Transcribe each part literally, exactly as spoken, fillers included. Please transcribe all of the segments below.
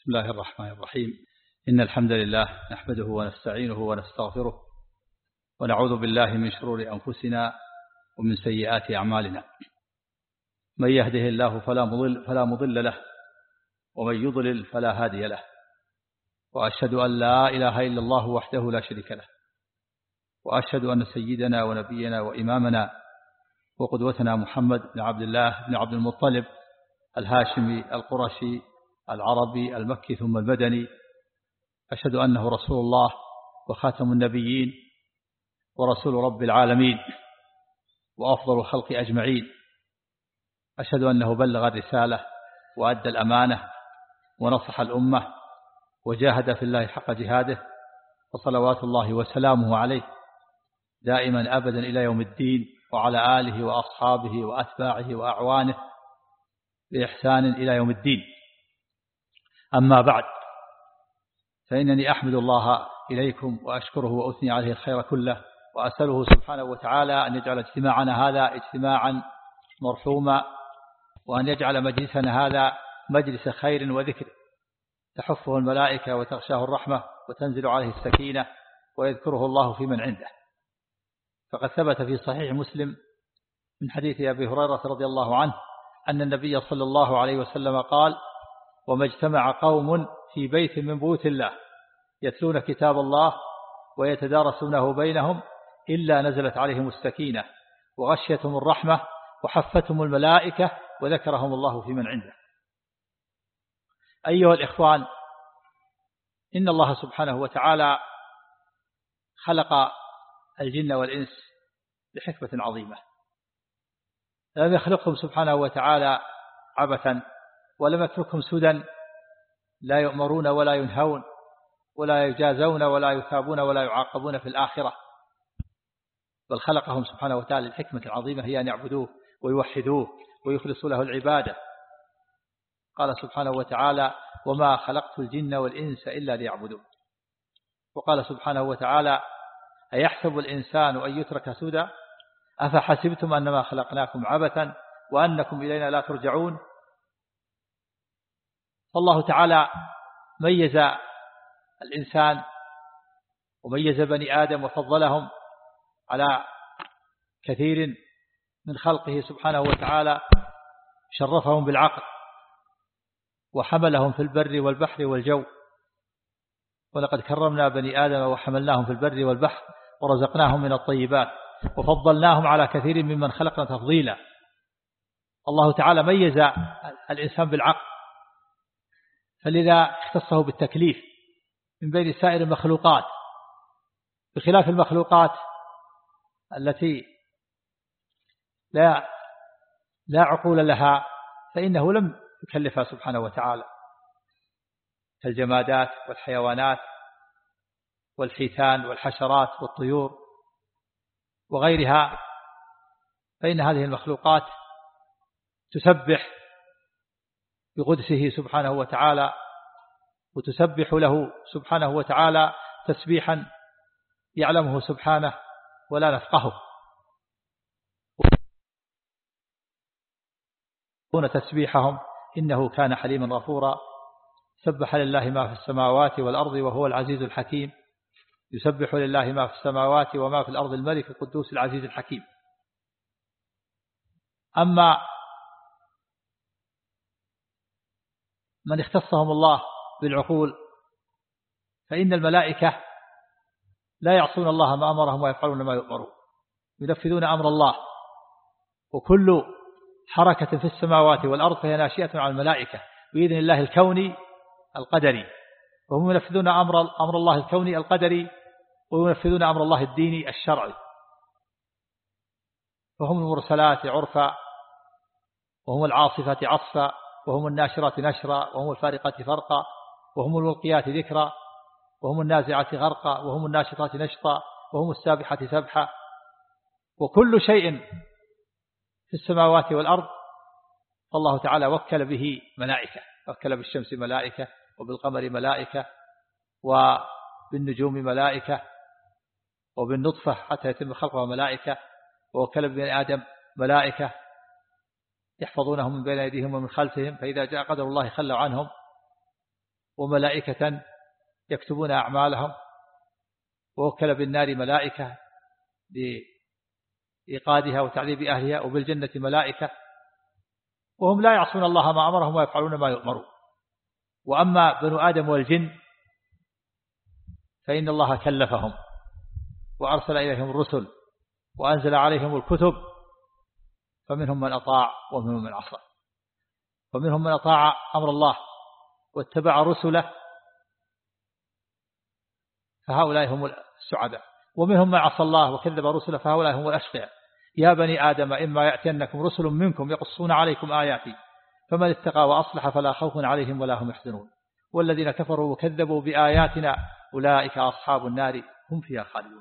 بسم الله الرحمن الرحيم. إن الحمد لله نحمده ونستعينه ونستغفره ونعوذ بالله من شرور أنفسنا ومن سيئات أعمالنا. من يهده الله فلا مضل, فلا مضل له ومن يضلل فلا هادي له. وأشهد أن لا إله إلا الله وحده لا شريك له، وأشهد أن سيدنا ونبينا وإمامنا وقدوتنا محمد بن عبد الله بن عبد المطلب الهاشمي القرشي العربي المكي ثم المدني، أشهد أنه رسول الله وخاتم النبيين ورسول رب العالمين وأفضل الخلق أجمعين. أشهد أنه بلغ الرسالة وأدى الأمانة ونصح الأمة وجاهد في الله حق جهاده، وصلوات الله وسلامه عليه دائما أبدا إلى يوم الدين، وعلى آله وأصحابه وأتباعه وأعوانه بإحسان إلى يوم الدين. أما بعد، فإنني أحمد الله إليكم وأشكره وأثني عليه الخير كله، وأسأله سبحانه وتعالى أن يجعل اجتماعنا هذا اجتماعا مرحوما، وأن يجعل مجلسنا هذا مجلس خير وذكر تحفه الملائكة وتغشاه الرحمة وتنزل عليه السكينة ويذكره الله في من عنده. فقد ثبت في صحيح مسلم من حديث أبي هريرة رضي الله عنه أن النبي صلى الله عليه وسلم قال: وما اجتمع قوم في بيت من بيوت الله يتلون كتاب الله ويتدارسونه بينهم إلا نزلت عليهم السكينة وغشيتهم الرحمة وحفتهم الملائكة وذكرهم الله في من عنده. أيها الإخوان، إن الله سبحانه وتعالى خلق الجن والإنس بحكمة عظيمة. لم يخلقهم سبحانه وتعالى عبثا، ولم يتركهم سدى لا يؤمرون ولا ينهون ولا يجازون ولا يثابون ولا يعاقبون في الآخرة، بل خلقهم سبحانه وتعالى الحكمة العظيمة هي أن يعبدوه ويوحدوه ويخلصوا له العبادة. قال سبحانه وتعالى: وما خلقت الجن والإنس إلا ليعبدون. وقال سبحانه وتعالى: أيحسب الإنسان أن يترك سدى أفحسبتم أنما خلقناكم عبثا وأنكم إلينا لا ترجعون. فالله تعالى ميز الإنسان وميز بني آدم وفضلهم على كثير من خلقه سبحانه وتعالى، شرفهم بالعقل وحملهم في البر والبحر والجو. ولقد كرمنا بني آدم وحملناهم في البر والبحر ورزقناهم من الطيبات وفضلناهم على كثير ممن خلقنا تفضيلا. الله تعالى ميز الإنسان بالعقل، فلذا اختصه بالتكليف من بين سائر المخلوقات، بخلاف المخلوقات التي لا لا عقول لها فإنه لم يكلفها سبحانه وتعالى، كالجمادات والحيوانات والحيتان والحشرات والطيور وغيرها، فإن هذه المخلوقات تسبح بقدسه سبحانه وتعالى وتسبح له سبحانه وتعالى تسبيحا يعلمه سبحانه ولا نفقهه، هنا تسبيحهم إنه كان حليما غفورا. سبح لله ما في السماوات والأرض وهو العزيز الحكيم. يسبح لله ما في السماوات وما في الأرض الملك القدوس العزيز الحكيم. أما من اختصهم الله بالعقول فإن الملائكة لا يعصون الله ما أمرهم ويفعلون ما يؤمرون، ينفذون أمر الله، وكل حركة في السماوات والأرض فهي ناشئة عن الملائكة بإذن الله الكوني القدري، وهم ينفذون أمر أمر الله الكوني القدري وينفذون أمر الله الديني الشرعي. وهم المرسلات عرفا، وهم العاصفات عصفا، وهم الناشرات نشرا، وهم الفارقات فرقا، وهم الملقيات ذكرا، وهم النازعات غرقا، وهم الناشطات نشطا، وهم السابحات سبحا. وكل شيء في السماوات والأرض فالله تعالى وكل به ملائكة، وكل بالشمس ملائكة، وبالقمر ملائكة، وبالنجوم ملائكة، وبالنطفة حتى يتم خلقها ملائكة، ووكل بني آدم ملائكة يحفظونهم من بين أيديهم ومن خلفهم، فإذا جاء قدر الله خلوا عنهم. وملائكة يكتبون أعمالهم، ووكل بالنار ملائكة لإيقادها وتعذيب أهلها، وبالجنة ملائكة، وهم لا يعصون الله ما أمرهم ويفعلون ما يؤمرون. وأما بنو آدم والجن فإن الله كلفهم وأرسل إليهم الرسل وأنزل عليهم الكتب، فمنهم من أطاع ومنهم من عصى. ومنهم من أطاع أمر الله واتبع رسله، فهؤلاء هم السعداء. ومنهم من عصى الله وكذب رسله، فهؤلاء هم الأشقياء. يا بني آدم إما يأتينكم رسل منكم يقصون عليكم آياتي فمن اتقى وأصلح فلا خوف عليهم ولا هم يحزنون، والذين كفروا وكذبوا بآياتنا أولئك أصحاب النار هم فيها خالدون.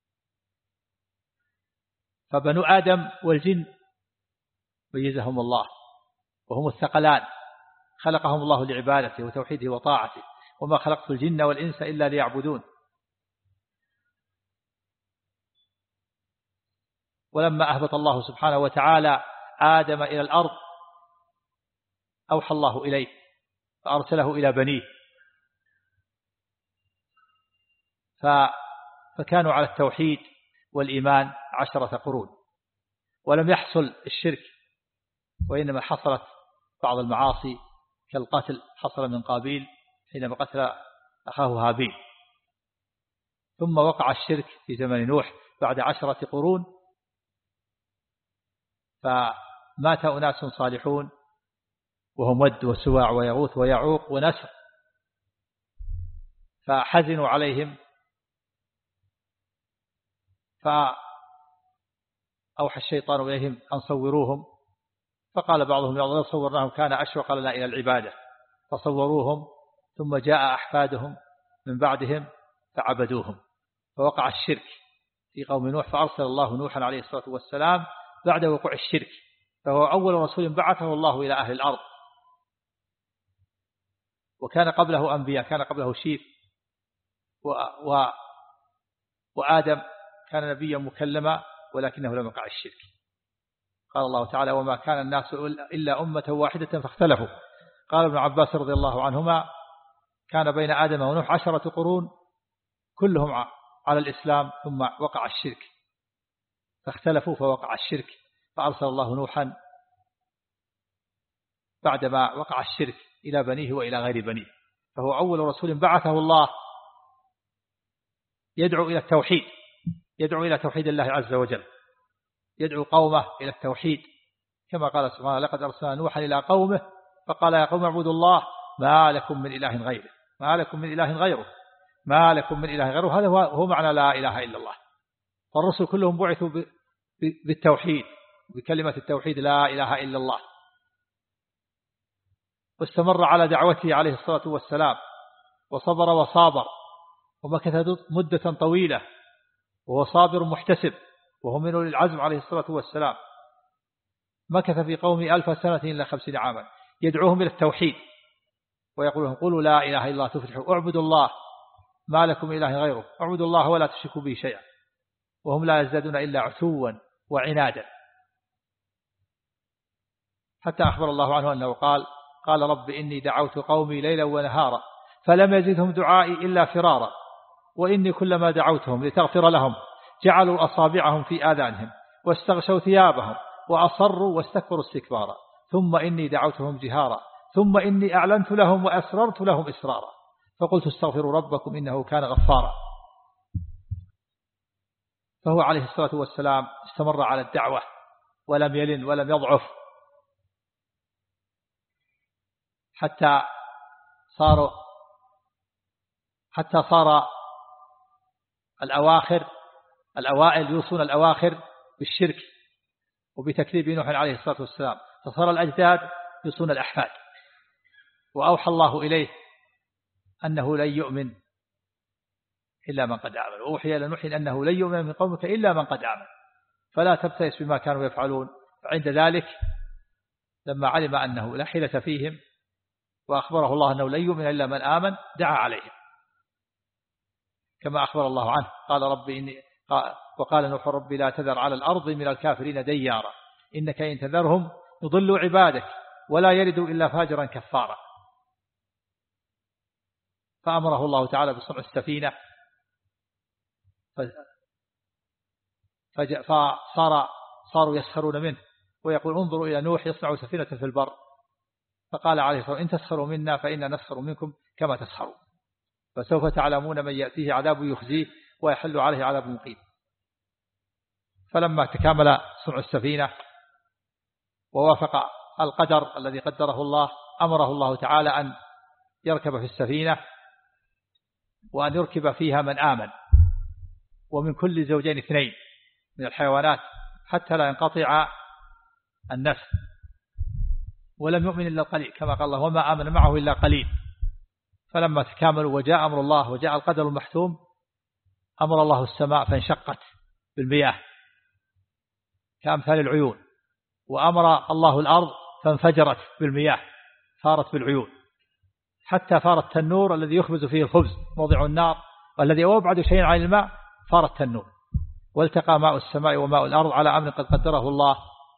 فبنو آدم والجن ميزهم الله، وهم الثقلان، خلقهم الله لعبادته وتوحيده وطاعته، وما خلقت الجن والإنس إلا ليعبدون. ولما أهبط الله سبحانه وتعالى آدم إلى الأرض أوحى الله إليه فأرسله إلى بنيه، فكانوا على التوحيد والإيمان عشرة قرون، ولم يحصل الشرك، وإنما حصلت بعض المعاصي كالقتل حصل من قابيل حينما قتل أخاه هابيل. ثم وقع الشرك في زمن نوح بعد عشرة قرون، فمات أناس صالحون وهم ود وسواع ويغوث ويعوق ونسر، فحزنوا عليهم، فأوحى الشيطان إليهم أن صوروهم، فقال بعضهم لو صورناهم كان أشوق لنا إلى العبادة، فصوروهم، ثم جاء أحفادهم من بعدهم فعبدوهم، فوقع الشرك في قوم نوح، فأرسل الله نوحا عليه الصلاة والسلام بعد وقوع الشرك، فهو أول رسول بعثه الله إلى أهل الأرض. وكان قبله أنبياء، كان قبله شيث و... و... وآدم كان نبيا مكلما، ولكنه لم يقع الشرك. قال الله تعالى وما كان الناس إلا أمة واحدة فاختلفوا. قال ابن عباس رضي الله عنهما كان بين آدم ونوح عشرة قرون كلهم على الإسلام، ثم وقع الشرك فاختلفوا فوقع الشرك، فأرسل الله نوحا بعدما وقع الشرك إلى بنيه وإلى غير بنيه، فهو أول رسول بعثه الله يدعو إلى التوحيد، يدعو إلى توحيد الله عز وجل، يدعو قومه إلى التوحيد، كما قال سبحانه لقد أرسلنا نوحا إلى قومه فقال يا قوم اعبدوا الله ما لكم من إله غيره، ما لكم من إله غيره، ما لكم من إله غيره. هذا هو معنى لا إله إلا الله. فالرسل كلهم بعثوا بالتوحيد، بكلمة التوحيد لا إله إلا الله، واستمر على دعوته عليه الصلاة والسلام، وصبر وصابر، ومكث مدة طويلة، وهو صابر محتسب، وهو من أولي العزم عليه الصلاة والسلام. مكث في قومه ألف سنة إلا خمسين عاما يدعوهم إلى التوحيد، ويقول لهم قولوا لا إله إلا الله تفلحوا، اعبدوا الله ما لكم من إله غيره، اعبدوا الله ولا تشركوا به شيئا، وهم لا يزدادون إلا عتوا وعنادا. حتى أخبر الله عنه أنه قال قال رب إني دعوت قومي ليلا ونهارا فلم يزدهم دعائي إلا فرارا، وإني كلما دعوتهم لتغفر لهم جعلوا أصابعهم في آذانهم واستغشوا ثيابهم وأصروا واستكبروا استكبارا، ثم إني دعوتهم جهارا ثم إني أعلنت لهم وأسررت لهم إسرارا فقلت استغفروا ربكم إنه كان غفارا. فهو عليه الصلاة والسلام استمر على الدعوة ولم يلن ولم يضعف، حتى صاروا حتى صار الأواخر الأوائل يوصون الأواخر بالشرك وبتكذيب نوح عليه الصلاة والسلام، فصار الأجداد يوصون الأحفاد. وأوحى الله إليه أنه لن يؤمن إلا من قد آمن، وأوحي إلى نوح أنه لن يؤمن من قومك إلا من قد آمن، فلا تبتئس بما كانوا يفعلون. فعند ذلك لما علم أنه لا حيلة فيهم وأخبره الله أنه لن يؤمن إلا من آمن دعا عليهم كما أخبر الله عنه. قال رب إني وقال نوح ربي لا تذر على الأرض من الكافرين ديارا إنك إن تذرهم يضلوا عبادك ولا يلدوا إلا فاجرا كفارا. فأمره الله تعالى بصنع السفينة، فصار صاروا يسخرون منه ويقول انظروا إلى نوح يصنع سفينة في البر، فقال عليه الصلاة والسلام إن تسخروا منا فإنا نسخر منكم كما تسخرون، فسوف تعلمون من يأتيه عذاب يخزيه ويحل عليه عذاب مقيم. فلما تكامل صنع السفينة ووافق القدر الذي قدره الله أمره الله تعالى أن يركب في السفينة وأن يركب فيها من آمن، ومن كل زوجين اثنين من الحيوانات حتى لا ينقطع النسل، ولم يؤمن إلا القليل كما قال الله وما آمن معه إلا قليل. فلما تكاملوا وجاء أمر الله وجاء القدر المحتوم أمر الله السماء فانشقت بالمياه كأمثال العيون، وأمر الله الأرض فانفجرت بالمياه فارت بالعيون، حتى فار التنور الذي يخبز فيه الخبز موضع النار والذي هو أبعد شيء عن الماء فار التنور، والتقى ماء السماء وماء الأرض على أمر قد قدره الله.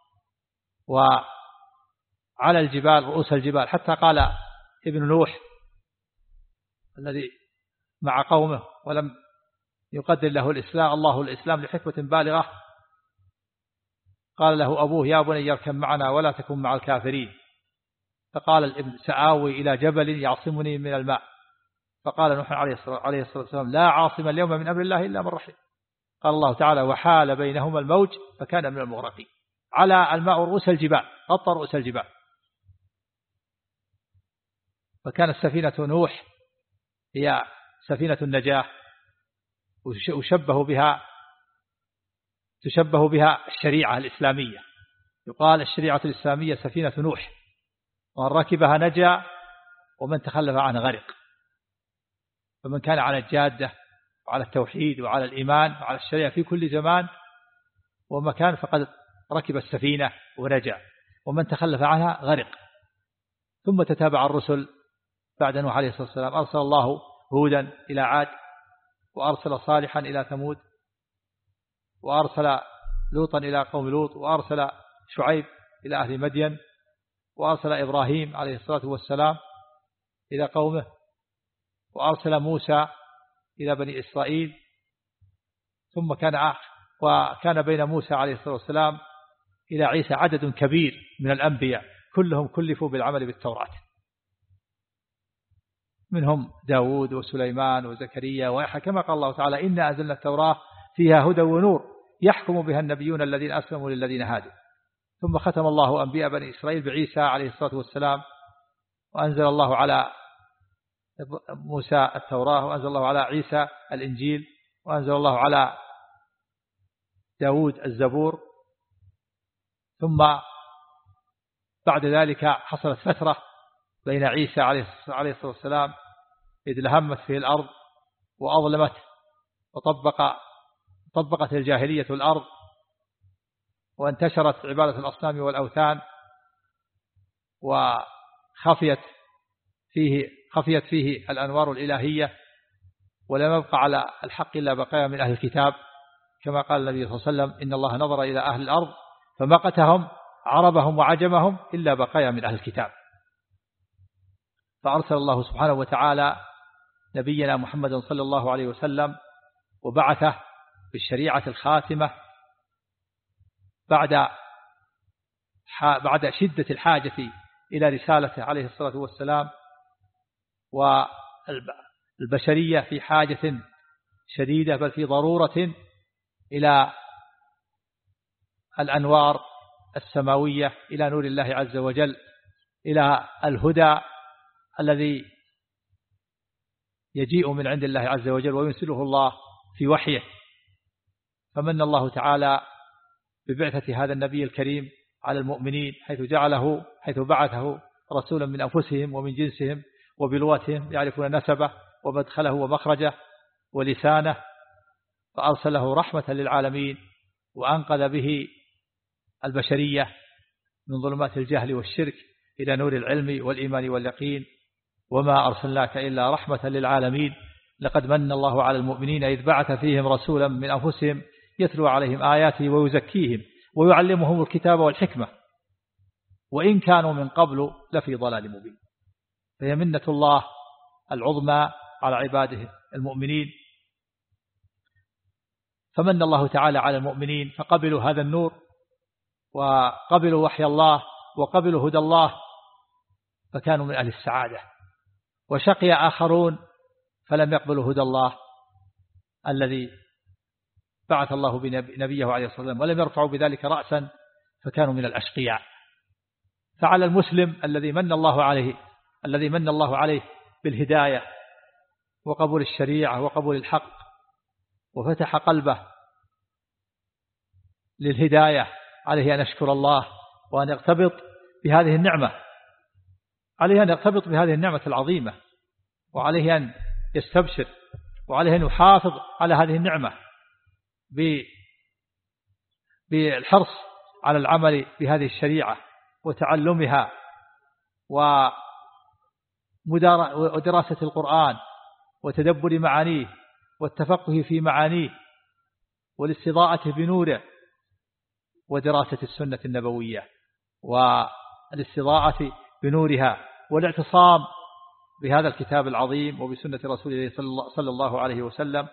وعلى الجبال رؤوس الجبال، حتى قال ابن نوح الذي مع قومه ولم يقدر له الإسلام الله الإسلام لحكمة بالغة، قال له أبوه يا بني اركب معنا ولا تكن مع الكافرين، فقال الابن سآوي إلى جبل يعصمني من الماء، فقال نوح عليه الصلاة والسلام لا عاصم اليوم من أمر الله إلا من رحم، قال الله تعالى وحال بينهما الموج فكان من المغرقين، على الماء رؤوس الجبال غطى رؤوس الجبال. فكانت سفينة نوح هي سفينة النجاة، وشبه بها تشبه بها الشريعة الإسلامية، يقال الشريعة الإسلامية سفينة نوح، ومن ركبها نجا ومن تخلف عنها غرق. فمن كان على الجادة وعلى التوحيد وعلى الإيمان وعلى الشريعة في كل زمان ومكان فقد ركب السفينة ونجا، ومن تخلف عنها غرق. ثم تتابع الرسل بعد نوح عليه الصلاة والسلام، أرسل الله هودا إلى عاد، وأرسل صالحا إلى ثمود، وأرسل لوطا إلى قوم لوط، وأرسل شعيب إلى أهل مدين، وأرسل إبراهيم عليه الصلاة والسلام إلى قومه، وأرسل موسى إلى بني إسرائيل. ثم كان آخر وكان بين موسى عليه الصلاة والسلام إلى عيسى عدد كبير من الأنبياء كلهم كلفوا بالعمل بالتوراة، منهم داود وسليمان وزكريا ويحيى، كما قال الله تعالى إنا أنزلنا التوراة فيها هدى ونور يحكم بها النبيون الذين أسلموا للذين هادوا. ثم ختم الله أنبياء بني إسرائيل بعيسى عليه الصلاة والسلام، وأنزل الله على موسى التوراة، وأنزل الله على عيسى الإنجيل، وأنزل الله على داود الزبور. ثم بعد ذلك حصلت فترة بين عيسى عليه الصلاة والسلام إذ لهمت فيه الأرض وأظلمت وطبق طبقت الجاهلية الأرض، وانتشرت عبادة الأصنام والأوثان، وخفيت فيه خفيت فيه الأنوار الإلهية، ولم يبقى على الحق إلا بقايا من أهل الكتاب، كما قال النبي صلى الله عليه وسلم إن الله نظر إلى أهل الأرض فمقتهم عربهم وعجمهم إلا بقايا من أهل الكتاب. فأرسل الله سبحانه وتعالى نبينا محمد صلى الله عليه وسلم وبعثه بالشريعة الخاتمة بعد بعد شدة الحاجة إلى رسالته عليه الصلاة والسلام، والبشرية في حاجة شديدة بل في ضرورة إلى الأنوار السماوية، إلى نور الله عز وجل، إلى الهدى الذي يجيء من عند الله عز وجل وينزله الله في وحيه. فمن الله تعالى ببعثة هذا النبي الكريم على المؤمنين، حيث جعله حيث بعثه رسولا من أنفسهم ومن جنسهم وبلغتهم يعرفون نسبه ومدخله ومخرجه ولسانه، فأرسله رحمة للعالمين وأنقذ به البشرية من ظلمات الجهل والشرك إلى نور العلم والإيمان واليقين. وما أرسلناك إلا رحمة للعالمين لقد من الله على المؤمنين إذ بعث فيهم رسولا من أنفسهم يتلو عليهم آياته ويزكيهم ويعلمهم الكتاب والحكمة وإن كانوا من قبل لفي ضلال مبين. فهي منة الله العظمى على عباده المؤمنين. فمن الله تعالى على المؤمنين فقبلوا هذا النور وقبلوا وحي الله وقبلوا هدى الله فكانوا من أهل السعادة. وشقي آخرون فلم يقبلوا هدى الله الذي بعث الله بنبيه عليه الصلاة والسلام ولم يرفعوا بذلك رأسا فكانوا من الأشقياء. فعلى المسلم الذي من الله عليه الذي من الله عليه بالهداية وقبول الشريعة وقبول الحق وفتح قلبه للهداية عليه أن يشكر الله وأن يرتبط بهذه النعمة عليه أن يرتبط بهذه النعمة العظيمة وعليه أن يستبشر وعليه أن يحافظ على هذه النعمة بالحرص على العمل بهذه الشريعة وتعلمها ودراسة القرآن وتدبر معانيه والتفقه في معانيه والاستضاءة بنوره ودراسة السنة النبوية والاستضاءة بنورها والاعتصام بهذا الكتاب العظيم وبسنة رسول الله صلى الله عليه وسلم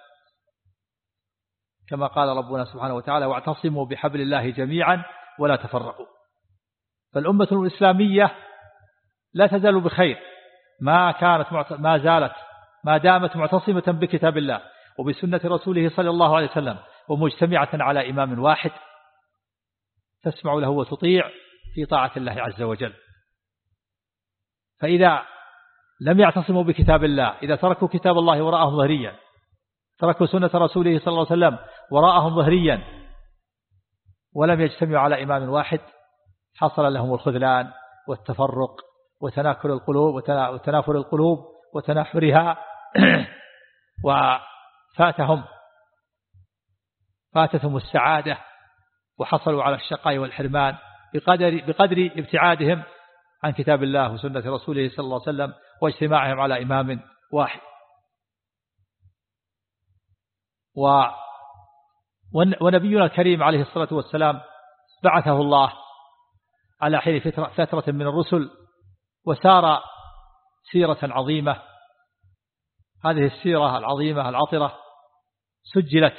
كما قال ربنا سبحانه وتعالى واعتصموا بحبل الله جميعا ولا تفرقوا. فالأمة الإسلامية لا تزال بخير ما كانت ما زالت ما دامت معتصمة بكتاب الله وبسنة رسوله صلى الله عليه وسلم ومجتمعة على إمام واحد تسمع له وتطيع في طاعة الله عز وجل. فإذا لم يعتصموا بكتاب الله إذا تركوا كتاب الله وراءهم ظهريا تركوا سنة رسوله صلى الله عليه وسلم وراءهم ظهريا ولم يجتمعوا على إمام واحد حصل لهم الخذلان والتفرق وتناكر القلوب وتنافر القلوب وتناحرها وفاتهم فاتتهم السعادة وحصلوا على الشقاء والحرمان بقدر, بقدر ابتعادهم عن كتاب الله وسنة رسوله صلى الله عليه وسلم واجتماعهم على إمام واحد. و ونبينا الكريم عليه الصلاة والسلام بعثه الله على حين فترة من الرسل وسار سيرة عظيمة. هذه السيرة العظيمة العطرة سجلت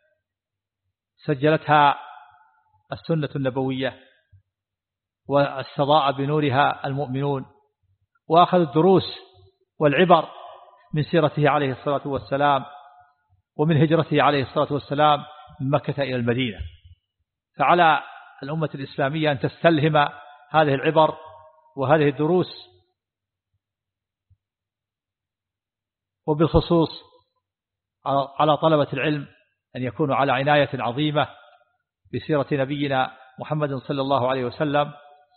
سجلتها السنة النبوية واستضاء بنورها المؤمنون وأخذوا الدروس والعبر من سيرته عليه الصلاة والسلام ومن هجرته عليه الصلاة والسلام من مكة إلى المدينة. فعلى الأمة الإسلامية أن تستلهم هذه العبر وهذه الدروس وبالخصوص على طلبة العلم أن يكونوا على عناية عظيمة بسيرة نبينا محمد صلى الله عليه وسلم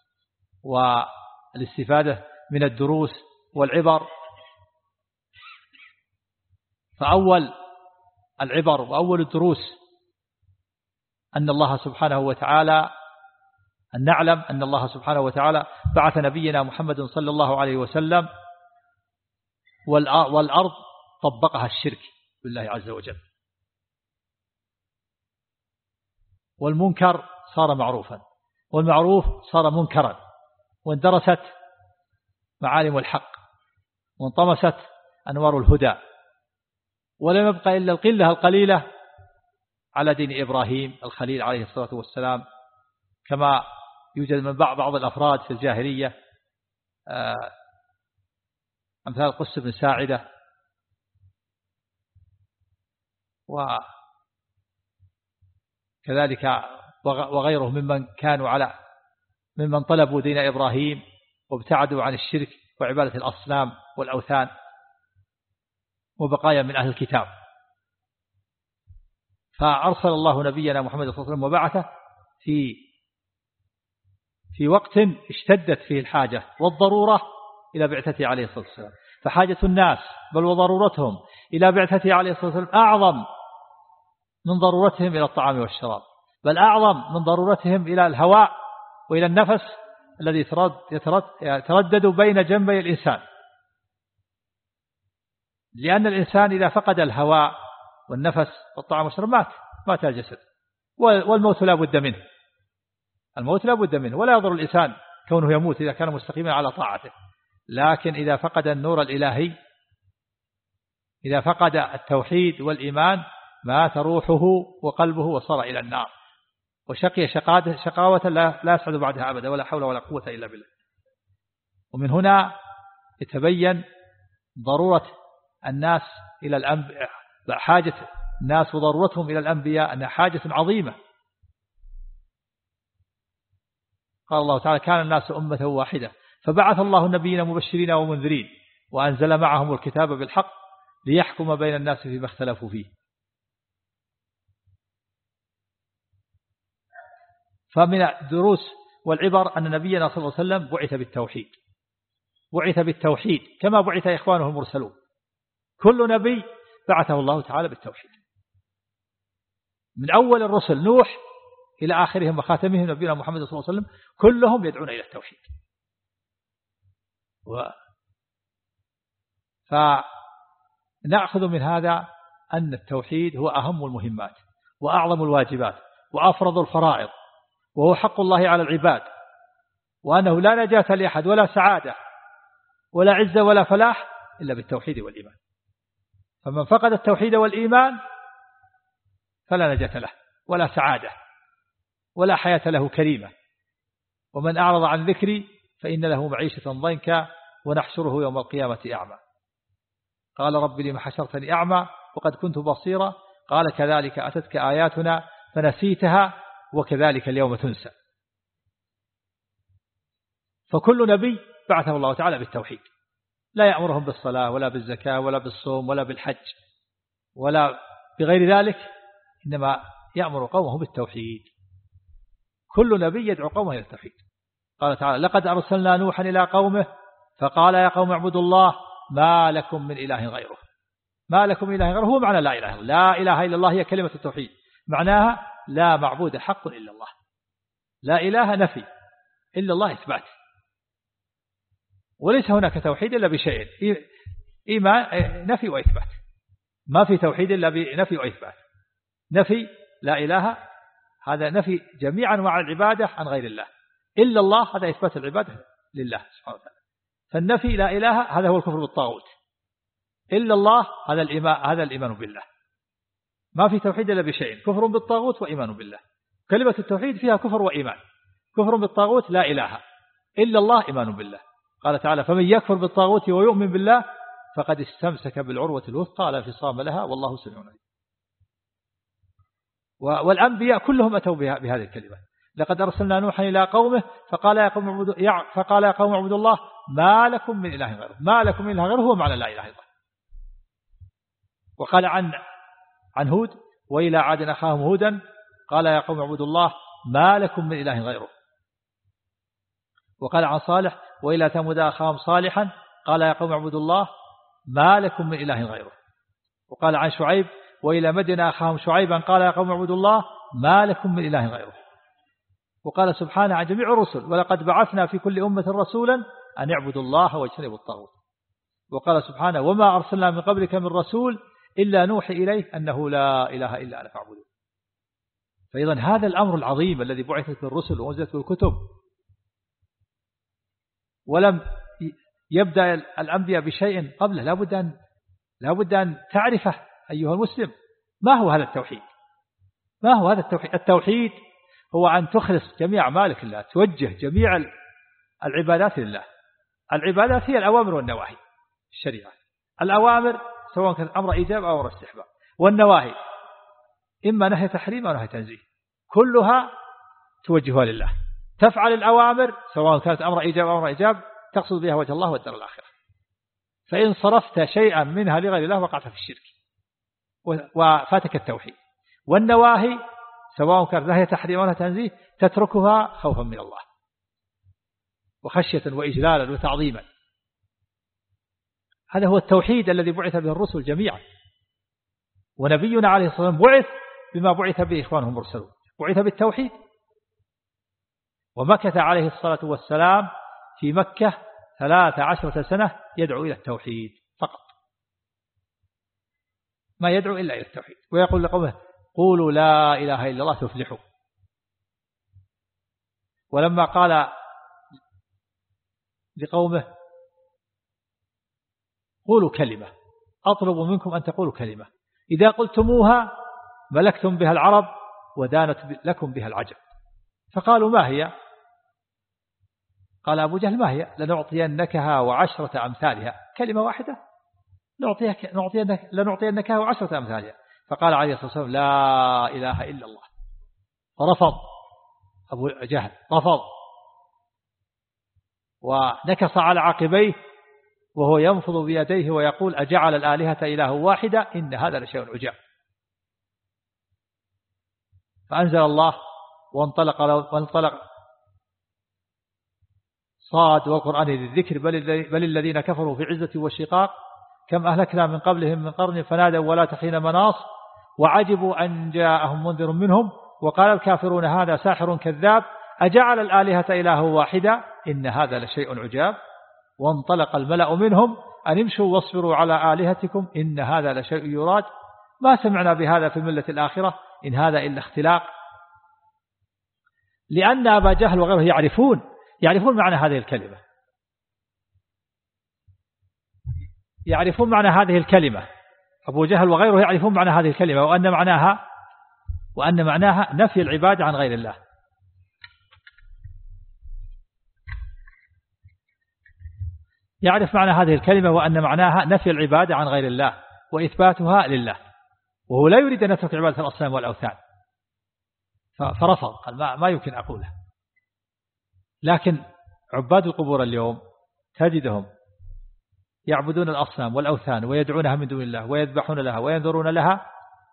والاستفادة من الدروس والعبر. فأول العبر وأول الدروس أن الله سبحانه وتعالى أن نعلم أن الله سبحانه وتعالى بعث نبينا محمد صلى الله عليه وسلم والأرض طبقها الشرك بالله عز وجل والمنكر صار معروفا والمعروف صار منكرا واندرست معالم الحق وانطمست أنوار الهدى ولم يبقى إلا القلة القليلة على دين إبراهيم الخليل عليه الصلاة والسلام كما يوجد من بعض بعض الأفراد في الجاهلية أمثال قس بن ساعدة وكذلك وغيره ممن كانوا على ممن طلبوا دين إبراهيم وابتعدوا عن الشرك وعبادة الأصنام والأوثان وبقايا من أهل الكتاب. فأرسل الله نبينا محمد صلى الله عليه وسلم وبعثه في في وقت اشتدت فيه الحاجة والضرورة إلى بعثته عليه الصلاة والسلام. فحاجة الناس بل وضرورتهم إلى بعثته عليه الصلاة والسلام أعظم من ضرورتهم إلى الطعام والشراب بل أعظم من ضرورتهم إلى الهواء وإلى النفس الذي يتردد بين جنبي الإنسان. لأن الإنسان إذا فقد الهواء والنفس والطعام والشراب مات مات الجسد والموت لا بد منه الموت لا بد منه ولا يضر الإنسان كونه يموت إذا كان مستقيما على طاعته. لكن إذا فقد النور الإلهي إذا فقد التوحيد والإيمان مات روحه وقلبه وصار إلى النار، وشقي شقاوة لا يسعد بعدها أبدا، ولا حول ولا قوة إلا بالله. ومن هنا يتبين ضرورة الناس إلى الأنبياء، حاجة الناس وضرورتهم إلى الأنبياء أنها حاجة عظيمة. قال الله تعالى: كان الناس أمة واحدة فبعث الله النبيين مبشرين ومنذرين وأنزل معهم الكتاب بالحق ليحكم بين الناس فيما اختلفوا فيه. فمن الدروس والعبر أن نبينا صلى الله عليه وسلم بعث بالتوحيد، بعث بالتوحيد كما بعث إخوانه المرسلون. كل نبي بعثه الله تعالى بالتوحيد، من أول الرسل نوح إلى آخرهم وخاتمهم نبينا محمد صلى الله عليه وسلم، كلهم يدعون إلى التوحيد. و... فنأخذ من هذا أن التوحيد هو أهم المهمات وأعظم الواجبات وأفرض الفرائض، وهو حق الله على العباد، وأنه لا نجاة لأحد ولا سعادة ولا عزة ولا فلاح إلا بالتوحيد والإيمان. فمن فقد التوحيد والإيمان فلا نجاة له ولا سعادة ولا حياة له كريمة. ومن أعرض عن ذكري فإن له معيشة ضنكا ونحشره يوم القيامة أعمى. قال رب لما حشرتني أعمى وقد كنت بصيرا قال كذلك أتتك آياتنا فنسيتها وكذلك اليوم تنسى. فكل نبي بعثه الله تعالى بالتوحيد، لا يأمرهم بالصلاة ولا بالزكاة ولا بالصوم ولا بالحج ولا بغير ذلك، إنما يأمر قومه بالتوحيد. كل نبي يدعو قومه إلى التوحيد. قال تعالى: لقد أرسلنا نوحا إلى قومه فقال يا قوم اعبدوا الله ما لكم من إله غيره. ما لكم من إله غيره هو معنى لا إله. لا إله إلا الله هي كلمة التوحيد، معناها لا معبود حق إلا الله. لا إله نفي، إلا الله إثبات. وليس هناك توحيد إلا بشيء، إيمان نفي وإثبات. ما في توحيد إلا بنفي وإثبات. نفي لا إله هذا نفي جميع أنواع العبادة عن غير الله، إلا الله هذا إثبات العبادة لله سبحانه وتعالى. فالنفي لا إله هذا هو الكفر بالطاغوت، إلا الله هذا الإيمان، هذا الإيمان بالله. ما في توحيد إلا بشيء، كفر بالطاغوت وإيمان بالله. كلمة التوحيد فيها كفر وإيمان. كفر بالطاغوت لا إله إلا الله، إيمان بالله. قال تعالى: فمن يكفر بالطاغوت ويؤمن بالله فقد استمسك بالعروة الوثقى لا انفصام لها والله سميع عليم. والأنبياء كلهم أتوا بهذه الكلمة. لقد أرسلنا نوحا إلى قومه فقال يا قوم اعبدوا فقال يا قوم اعبدوا الله ما لكم من إله غيره. ما لكم من إله غيره هو معنى لا إله إلا الله. وقال عن عن هود: وإلى عاد أخاهم هودا قال يا قوم اعبدوا الله ما لكم من إله غيره. وقال عن صالح: وإلى ثمود أخاهم صالحا قال يا قوم اعبدوا الله ما لكم من إله غيره. وقال عن شعيب: وإلى مدين أخاهم شعيبا قال يا قوم اعبدوا الله ما لكم من إله غيره. وقال سبحانه عن جميع الرسل: ولقد بعثنا في كل أمة رسولا أن اعبدوا الله واجتنبوا الطاغوت. وقال سبحانه: وما أرسلنا من قبلك من رسول إلا نوحي إليه أنه لا إله إلا أنا فاعبدون. فإذا هذا الأمر العظيم الذي بعثت الرسل وأنزلت الكتب، ولم يبدأ الأنبياء بشيء قبله، لا بد أن لا بد أن تعرفه أيها المسلم. ما هو هذا التوحيد؟ ما هو هذا التوحيد؟ التوحيد هو أن تخلص جميع أعمالك لله، توجه جميع العبادات لله. العبادات هي الأوامر والنواهي الشريعة. الأوامر سواء كانت أمر إيجاب أو أمر استحباب، والنواهي إما نهي تحريم أو نهي تنزيه، كلها توجهها لله. تفعل الأوامر سواء كانت أمر إيجاب أو أمر إيجاب تقصد بها وجه الله والدار الآخرة. فإن صرفت شيئا منها لغير الله وقعت في الشرك وفاتك التوحيد. والنواهي سواء كانت نهي تحريم أو نهي تنزيه تتركها خوفا من الله وخشية وإجلالا وتعظيما. هذا هو التوحيد الذي بعث به الرسل جميعا. ونبينا عليه الصلاة والسلام بعث بما بعث به إخوانه المرسلون، بعث بالتوحيد. ومكث عليه الصلاة والسلام في مكة ثلاث عشرة سنة يدعو إلى التوحيد فقط، ما يدعو إلا إلى التوحيد. ويقول لقومه: قولوا لا إله إلا الله تفلحوا. ولما قال لقومه: قولوا كلمة أطلب منكم أن تقولوا كلمة إذا قلتموها ملكتم بها العرب ودانت لكم بها العجم. فقالوا ما هي؟ قال أبو جهل ما هي؟ لنعطينكها وعشرة أمثالها. كلمة واحدة نعطيك نعطينك لنعطينكها وعشرة أمثالها. فقال عليه الصلاة والسلام لا إله إلا الله. فرفض أبو جهل، رفض ونكص على عقبيه وهو ينفض بيديه ويقول أجعل الآلهة إله واحدة إن هذا لشيء عجاب. فأنزل الله وانطلق وانطلق صاد والقرآن ذي الذكر بل الذين كفروا في عزة والشقاق كم أهلكنا من قبلهم من قرن فنادوا ولا تحين مناص وعجبوا أن جاءهم منذر منهم وقال الكافرون هذا ساحر كذاب أجعل الآلهة إله واحدة إن هذا لشيء عجاب. وانطلق الملأ منهم أن امشوا واصبروا على آلهتكم إن هذا لشيء يراد ما سمعنا بهذا في الملة الآخرة إن هذا إلا اختلاق. لأن أبا جهل وغيره يعرفون يعرفون معنى هذه الكلمة يعرفون معنى هذه الكلمة أبو جهل وغيره يعرفون معنى هذه الكلمة وأن معناها وأن معناها نفي العبادة عن غير الله. يعرف معنى هذه الكلمة وأن معناها نفي العبادة عن غير الله وإثباتها لله، وهو لا يريد أن يترك عبادة الأصنام والأوثان فرفض قال ما, ما يمكن أقوله. لكن عباد القبور اليوم تجدهم يعبدون الأصنام والأوثان ويدعونها من دون الله ويذبحون لها وينذرون لها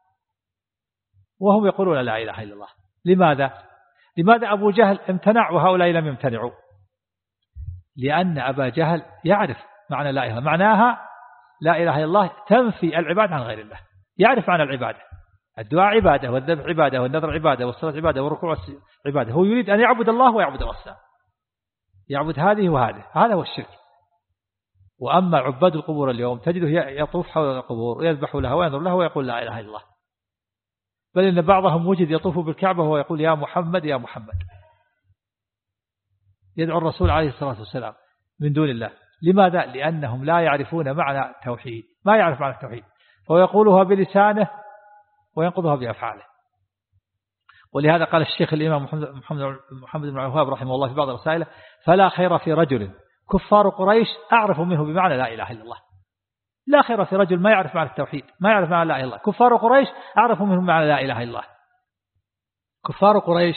وهم يقولون لا إله إلا الله. لماذا؟ لماذا أبو جهل امتنع وهؤلاء لم يمتنعوا؟ لأن أبا جهل يعرف معنى لا إله، معناها لا إله إلا الله تنفي العبادة عن غير الله. يعرف معنى العبادة، الدعاء عبادة والذبح عبادة والنذر عبادة والصلاة عبادة والركوع عبادة. هو يريد أن يعبد الله ويعبد الأصنام، يعبد هذه وهذه، هذا هو الشرك. وأما عباد القبور اليوم تجده يطوف حول القبور ويذبح لها وينظر لها ويقول لا إله إلا الله، بل إن بعضهم وجد يطوف بالكعبة وهو يقول يا محمد يا محمد، يدعو الرسول عليه الصلاة والسلام من دون الله. لماذا؟ لأنهم لا يعرفون معنى التوحيد، ما يعرف معنى التوحيد، فهو يقولها بلسانه وينقضها بأفعاله. ولهذا قال الشيخ الإمام محمد محمد بن عبد الوهاب رحمه الله في بعض رسائله فلا خير في رجل كفار قريش أعرف منه بمعنى لا إله إلا الله. لا خير في رجل ما يعرف معنى التوحيد، ما يعرف معنى لا إله إلا الله. كفار قريش أعرف منهم معنى لا إله إلا الله. كفار قريش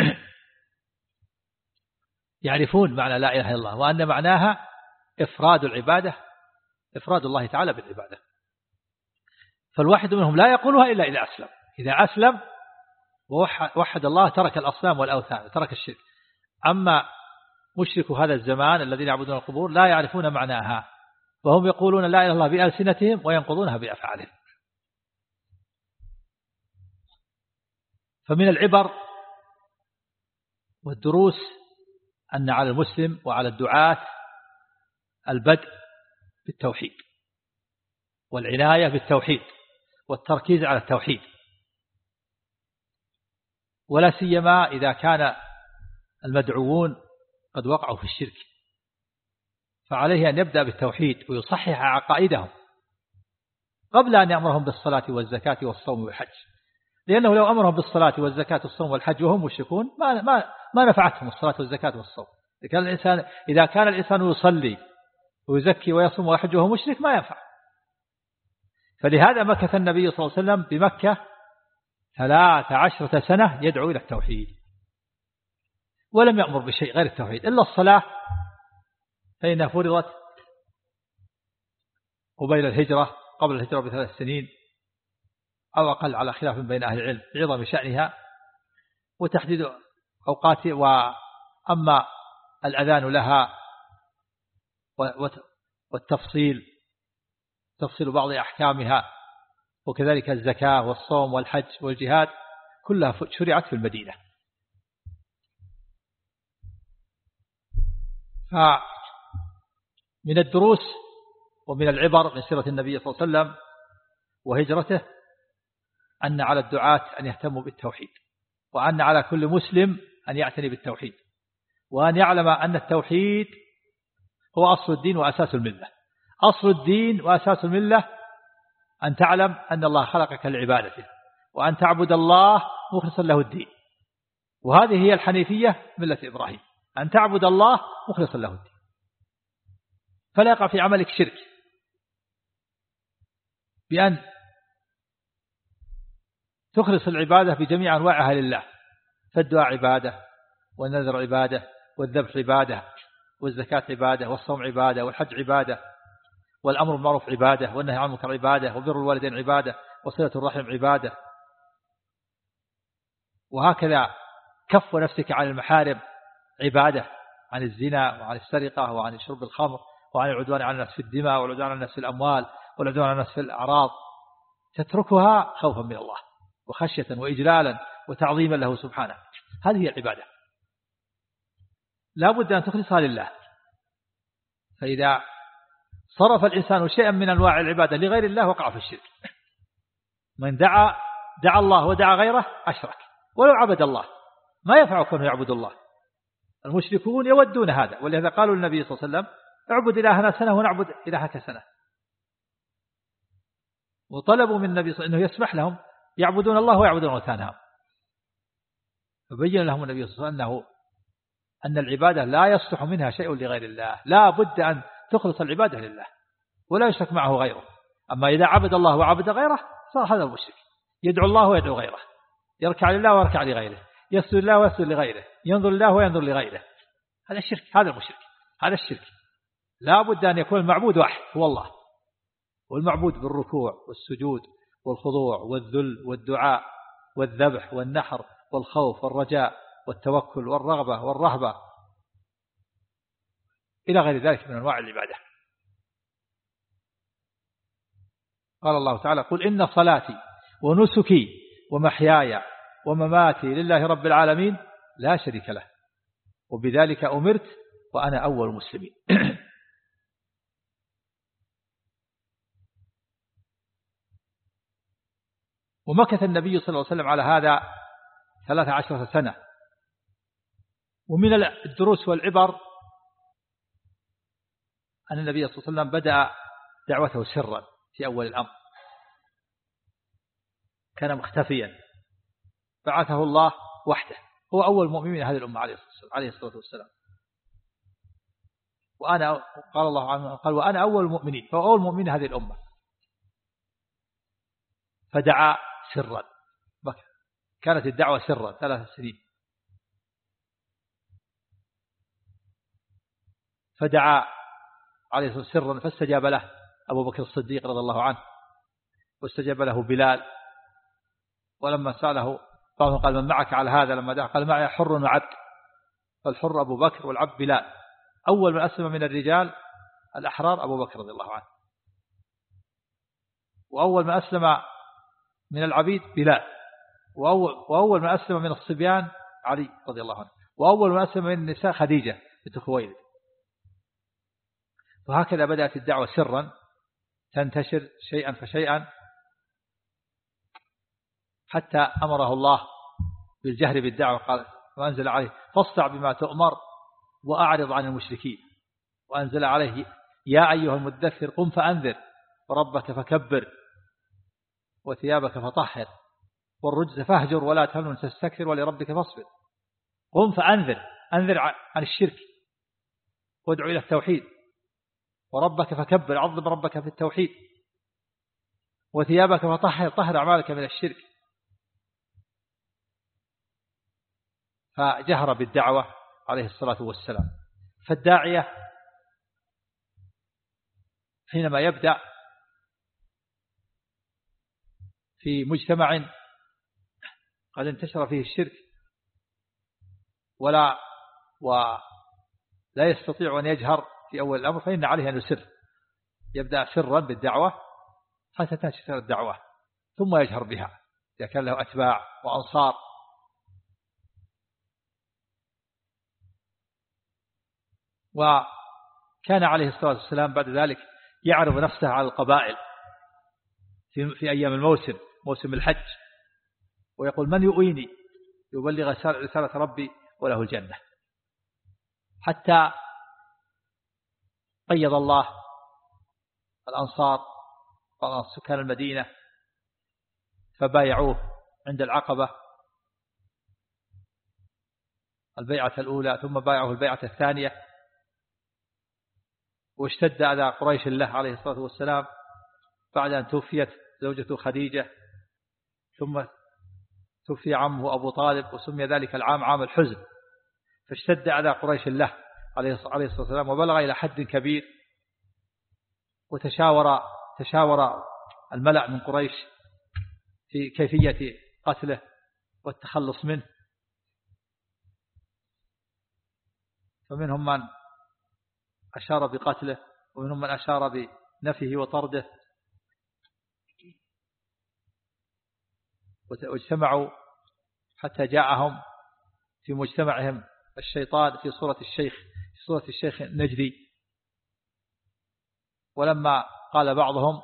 يعرفون معنى لا إله إلا الله وأن معناها إفراد العبادة، إفراد الله تعالى بالعبادة. فالواحد منهم لا يقولها إلا إذا أسلم. إذا أسلم ووحد الله ترك الأصنام والأوثان، ترك الشرك. أما مشرك هذا الزمان الذين يعبدون القبور لا يعرفون معناها، وهم يقولون لا إله إلا الله بألسنتهم وينقضونها بأفعالهم. فمن العبر والدروس أن على المسلم وعلى الدعاة البدء بالتوحيد والعناية بالتوحيد والتركيز على التوحيد، ولا سيما إذا كان المدعوون قد وقعوا في الشرك، فعليه أن يبدأ بالتوحيد ويصحح عقائدهم قبل أن يأمرهم بالصلاة والزكاة والصوم والحج. لأنه لو أمرهم بالصلاة والزكاة والصوم والحج وهم مشركون ما ما ما نفعتهم الصلاة والزكاة والصوم. إذا كان الإنسان إذا كان الإنسان يصلي ويزكي ويصوم ويحج وهو مشرك ما ينفع. فلهذا مكث النبي صلى الله عليه وسلم بمكة ثلاث عشرة سنة يدعو إلى التوحيد، ولم يأمر بشيء غير التوحيد إلا الصلاة، فإنها فرضت قبيل الهجرة قبل الهجرة بثلاث سنين أو أقل على خلاف بين أهل العلم عظم شأنها وتحديد أوقات. وأما الأذان لها والتفصيل تفصيل بعض أحكامها وكذلك الزكاة والصوم والحج والجهاد كلها شرعت في المدينة. فمن الدروس ومن العبر من سيرة النبي صلى الله عليه وسلم وهجرته أن على الدعاة أن يهتموا بالتوحيد، وأن على كل مسلم أن يعتني بالتوحيد، وأن يعلم أن التوحيد هو أصل الدين وأساس الملة. أصل الدين وأساس الملة أن تعلم أن الله خلقك لعبادته وأن تعبد الله مخلصا له الدين، وهذه هي الحنيفية ملة إبراهيم، أن تعبد الله مخلصا له الدين، فلا يقع في عملك شرك، بأن تخلص العبادة بجميع أنواعها لله، فالدعاء عبادة، والنذر عبادة، والذبح عبادة، والزكاة عبادة، والصوم عبادة، والحج عبادة، والأمر بالمعروف عبادة، والنهي عن المنكر عبادة، وبر الوالدين عبادة، وصلة الرحم عبادة. وهكذا كف نفسك عن المحارم عبادة، عن الزنا وعن السرقة وعن شرب الخمر وعن العدوان على الناس في الدماء والعدوان على الناس في الأموال والعدوان على الناس في الأعراض، تتركها خوفا من الله وخشية وإجلالا وتعظيما له سبحانه. هذه هي العبادة، لا بد أن تخلصها لله. فإذا صرف الإنسان شيئا من أنواع العبادة لغير الله وقع في الشرك. من دعا دعا الله ودعا غيره أشرك ولو عبد الله، ما ينفع كونه يعبد الله. المشركون يودون هذا، ولهذا قالوا للنبي صلى الله عليه وسلم اعبد إلهنا سنة ونعبد إلهك سنة، وطلبوا من النبي صلى الله عليه وسلم أنه يسمح لهم يعبدون الله ويعبدون أوثانهم، فبين لهم النبي صلى الله عليه وسلم أنه أن العبادة لا يصلح منها شيء لغير الله، لا بد أن تخلص العبادة لله ولا يشرك معه غيره. أما إذا عبد الله وعبد غيره صار هذا المشرك، يدعو الله ويدعو غيره، يركع لله ويركع لغيره، يسجد لله ويسجد لغيره، ينظر لله وينظر لغيره. هذا الشرك، هذا المشرك، هذا الشرك. لا بد أن يكون المعبود واحد هو الله، والمعبود بالركوع والسجود والخضوع والذل والدعاء والذبح والنحر والخوف والرجاء والتوكل والرغبة والرهبة إلى غير ذلك من أنواع العبادة. قال الله تعالى قل إن صلاتي ونسكي ومحياي ومماتي لله رب العالمين لا شريك له وبذلك أمرت وأنا أول المسلمين. ومكث النبي صلى الله عليه وسلم على هذا ثلاث عشرة سنة. ومن الدروس والعبر أن النبي صلى الله عليه وسلم بدأ دعوته سرا في أول الأمر، كان مختفيا، بعثه الله وحده، هو أول مؤمن هذه الأمة عليه الصلاة والسلام. وأنا قال الله عنه قال وأنا أول المؤمنين، فهو أول مؤمن هذه الأمة، فدعا سرا. كانت الدعوة سرا ثلاث سنين، فدعا عليه الصلاة والسلام سرا، فاستجاب له أبو بكر الصديق رضي الله عنه، واستجاب له بلال. ولما سأله قال من معك على هذا، لما دعا قال معي حر وعبد، فالحر أبو بكر والعبد بلال. أول من أسلم من الرجال الأحرار أبو بكر رضي الله عنه، وأول من أسلم من العبيد بلال، وأول, وأول من أسلم من الصبيان علي رضي الله عنه، وأول من أسلم من النساء خديجة بنت خويلد. وهكذا بدأت الدعوة سرا تنتشر شيئا فشيئا، حتى أمره الله بالجهر بالدعوة، قال وأنزل عليه فاصدع بما تؤمر وأعرض عن المشركين، وأنزل عليه يا أيها المدثر قم فأنذر وربك فكبر وثيابك فطهر والرجز فاهجر ولا تمنن تستكثر ولربك فاصبر. قم فأنذر، أنذر عن الشرك وادعو إلى التوحيد، وربك فكبر، عظم ربك في التوحيد، وثيابك فطهر، طهر أعمالك من الشرك. فجهر بالدعوة عليه الصلاة والسلام. فالداعية حينما يبدأ في مجتمع قد انتشر فيه الشرك ولا ولا يستطيع أن يجهر في أول الأمر، فإن عليه أن يسر، يبدأ سرا بالدعوة حتى تنتشر الدعوة، ثم يجهر بها إذا كان له أتباع وأنصار. وكان عليه الصلاة والسلام بعد ذلك يعرض نفسه على القبائل في, في أيام الموسم، موسم الحج، ويقول من يؤويني يبلغ رسالة ربي وله الجنة، حتى قيض الله الأنصار سكان المدينة فبايعوه عند العقبة البيعة الأولى، ثم بايعوه البيعة الثانية، واشتد أذى قريش له عليه الصلاة والسلام بعد أن توفيت زوجته خديجة، ثم توفي عمه أبو طالب، وسمي ذلك العام عام الحزن. فاشتد أذى قريش له عليه الصلاة والسلام وبلغ إلى حد كبير، وتشاور تشاور الملأ من قريش في كيفية قتله والتخلص منه، فمنهم من أشار بقتله ومنهم من أشار بنفيه وطرده، واجتمعوا حتى جاءهم في مجتمعهم الشيطان في صورة الشيخ في صورة الشيخ النجدي. ولما قال بعضهم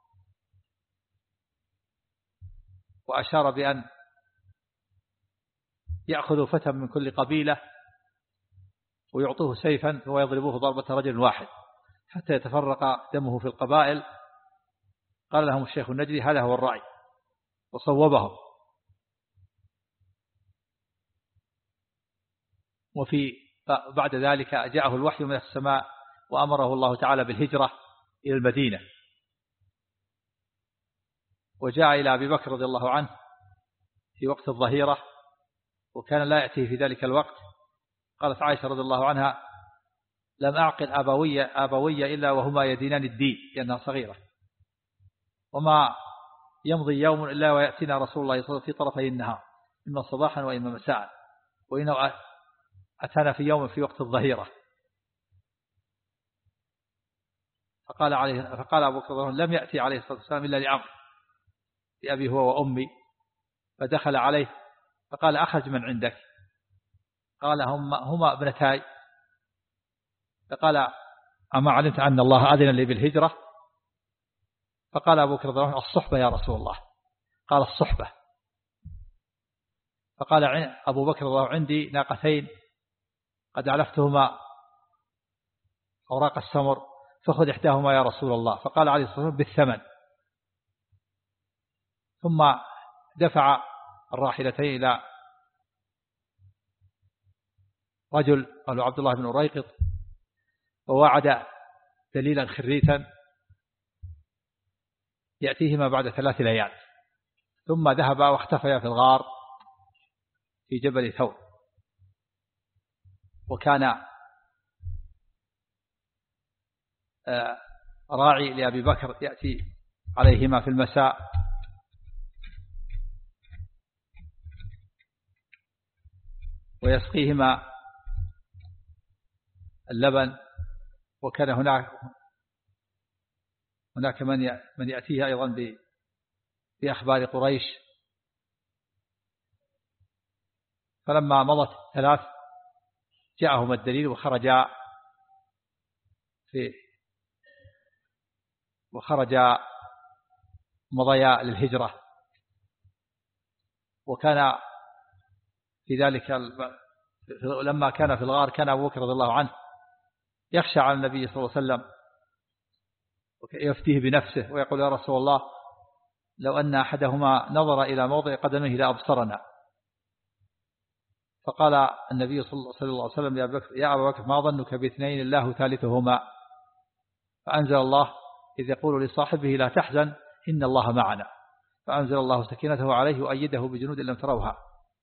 وأشار بأن يأخذوا فتى من كل قبيلة ويعطوه سيفا ويضربوه ضربة رجل واحد حتى يتفرق دمه في القبائل، قال لهم الشيخ النجدي هذا هو الرأي، وصوبهم. وفي بعد ذلك جاءه الوحي من السماء وأمره الله تعالى بالهجرة إلى المدينة، وجاء إلى أبي بكر رضي الله عنه في وقت الظهيرة، وكان لا يأتيه في ذلك الوقت. قالت عائشة رضي الله عنها لم أعقل أبوية, أبوية إلا وهما يدينان الدين لأنها صغيرة، وما يمضي يوم إلا ويأتينا رسول الله صلى الله عليه وسلم في طرفي النهار إما صباحا وإما مساء، وإنه أتانا في يوم في وقت الظهيرة. فقال, عليه فقال أبو بكر لم يأتي عليه الصلاة والسلام إلا لعمر لأبي هو وأمي، فدخل عليه فقال أخرج من عندك، قال هما, هما ابنتاي، فقال أما علمت أن الله أذن لي بالهجرة؟ فقال أبو بكر الصحبة يا رسول الله، قال الصحبة. فقال أبو بكر الله عندي ناقتين قد علفتهما أوراق السمر فخذ إحداهما يا رسول الله، فقال عليه الصلاة والسلام بالثمن. ثم دفع الراحلتين إلى رجل قالوا عبد الله بن أريقط، ووعد دليلا خريتا يأتيهما بعد ثلاث ليال، ثم ذهب واختفيا في الغار في جبل ثور. وكان راعي لأبي بكر يأتي عليهما في المساء ويسقيهما اللبن، وكان هناك هناك من من يأتيه أيضا بأخبار قريش. فلما مضت ثلاث جاءهم الدليل وخرجا في وخرجا مضيا للهجرة. وكان في ذلك لما كان في الغار كان أبو بكر رضي الله عنه يخشى على النبي صلى الله عليه وسلم ويفتيه بنفسه ويقول يا رسول الله لو أن أحدهما نظر إلى موضع قدمه لأبصرنا. فقال النبي صلى الله عليه وسلم يا أبا بكر ما ظنك باثنين الله ثالثهما؟ فأنزل الله إذ يقول لصاحبه لا تحزن إن الله معنا، فأنزل الله سكينته عليه وأيده بجنود لم تروها.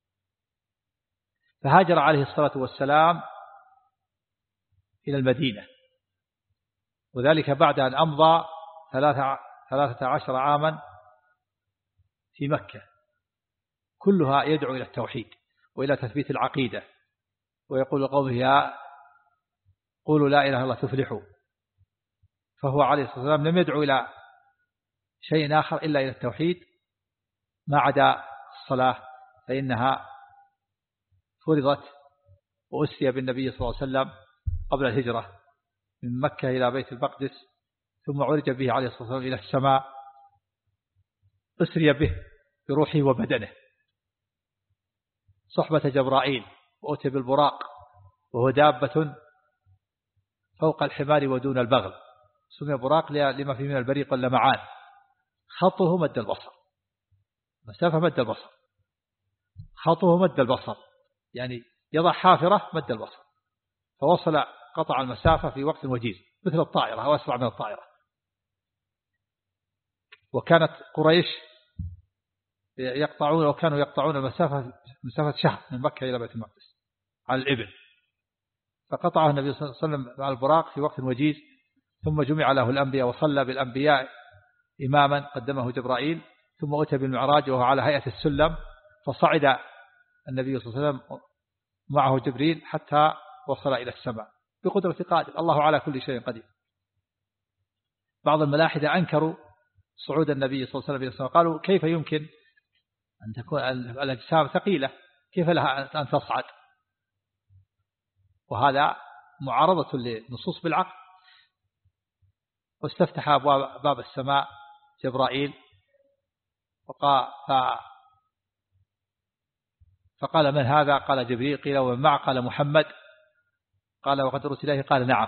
فهاجر عليه الصلاة والسلام إلى المدينة، وذلك بعد أن أمضى ثلاثة عشر عاما في مكة كلها يدعو إلى التوحيد وإلى تثبيت العقيدة، ويقول قومه يا قولوا لا إله إلا الله تفلحوا. فهو عليه الصلاة والسلام لم يدعو إلى شيء آخر إلا إلى التوحيد ما عدا الصلاة، فإنها فرضت وأسري بالنبي صلى الله عليه وسلم قبل الهجرة من مكة إلى بيت المقدس، ثم عرج به عليه الصلاة والسلام إلى السماء، أسري به بروحه وبدنه صحبة جبرائيل، وأتي بالبراق وهو دابة فوق الحمار ودون البغل، سمي براق لما فيه من البريق واللمعان، خطه مد البصر، مسافة مد البصر، خطه مد البصر، يعني يضع حافرة مد البصر، فوصل قطع المسافة في وقت وجيز مثل الطائرة أو أسرع من الطائرة. وكانت قريش يقطعون وكانوا يقطعون المسافة مسافة شهر من مكة إلى بيت المقدس على الإبل، فقطعه النبي صلى الله عليه وسلم مع البراق في وقت وجيز، ثم جمع له الأنبياء وصلى بالأنبياء إماما قدمه جبرائيل، ثم أتى بالمعراج وهو على هيئة السلم، فصعد النبي صلى الله عليه وسلم معه جبريل حتى وصل إلى السماء بقدرة قادر، الله على كل شيء قدير. بعض الملاحدة أنكروا صعود النبي صلى الله عليه وسلم إلى السماء، قالوا كيف يمكن أن تكون الأجسام ثقيلة، كيف لها أن تصعد؟ وهذا معارضة لنصوص بالعقل. واستفتح أبواب باب السماء جبرائيل فقال, فقال من هذا؟ قال جبريل. قيل ومن معه؟ قال محمد. قال وقد أرسل إليه؟ قال نعم.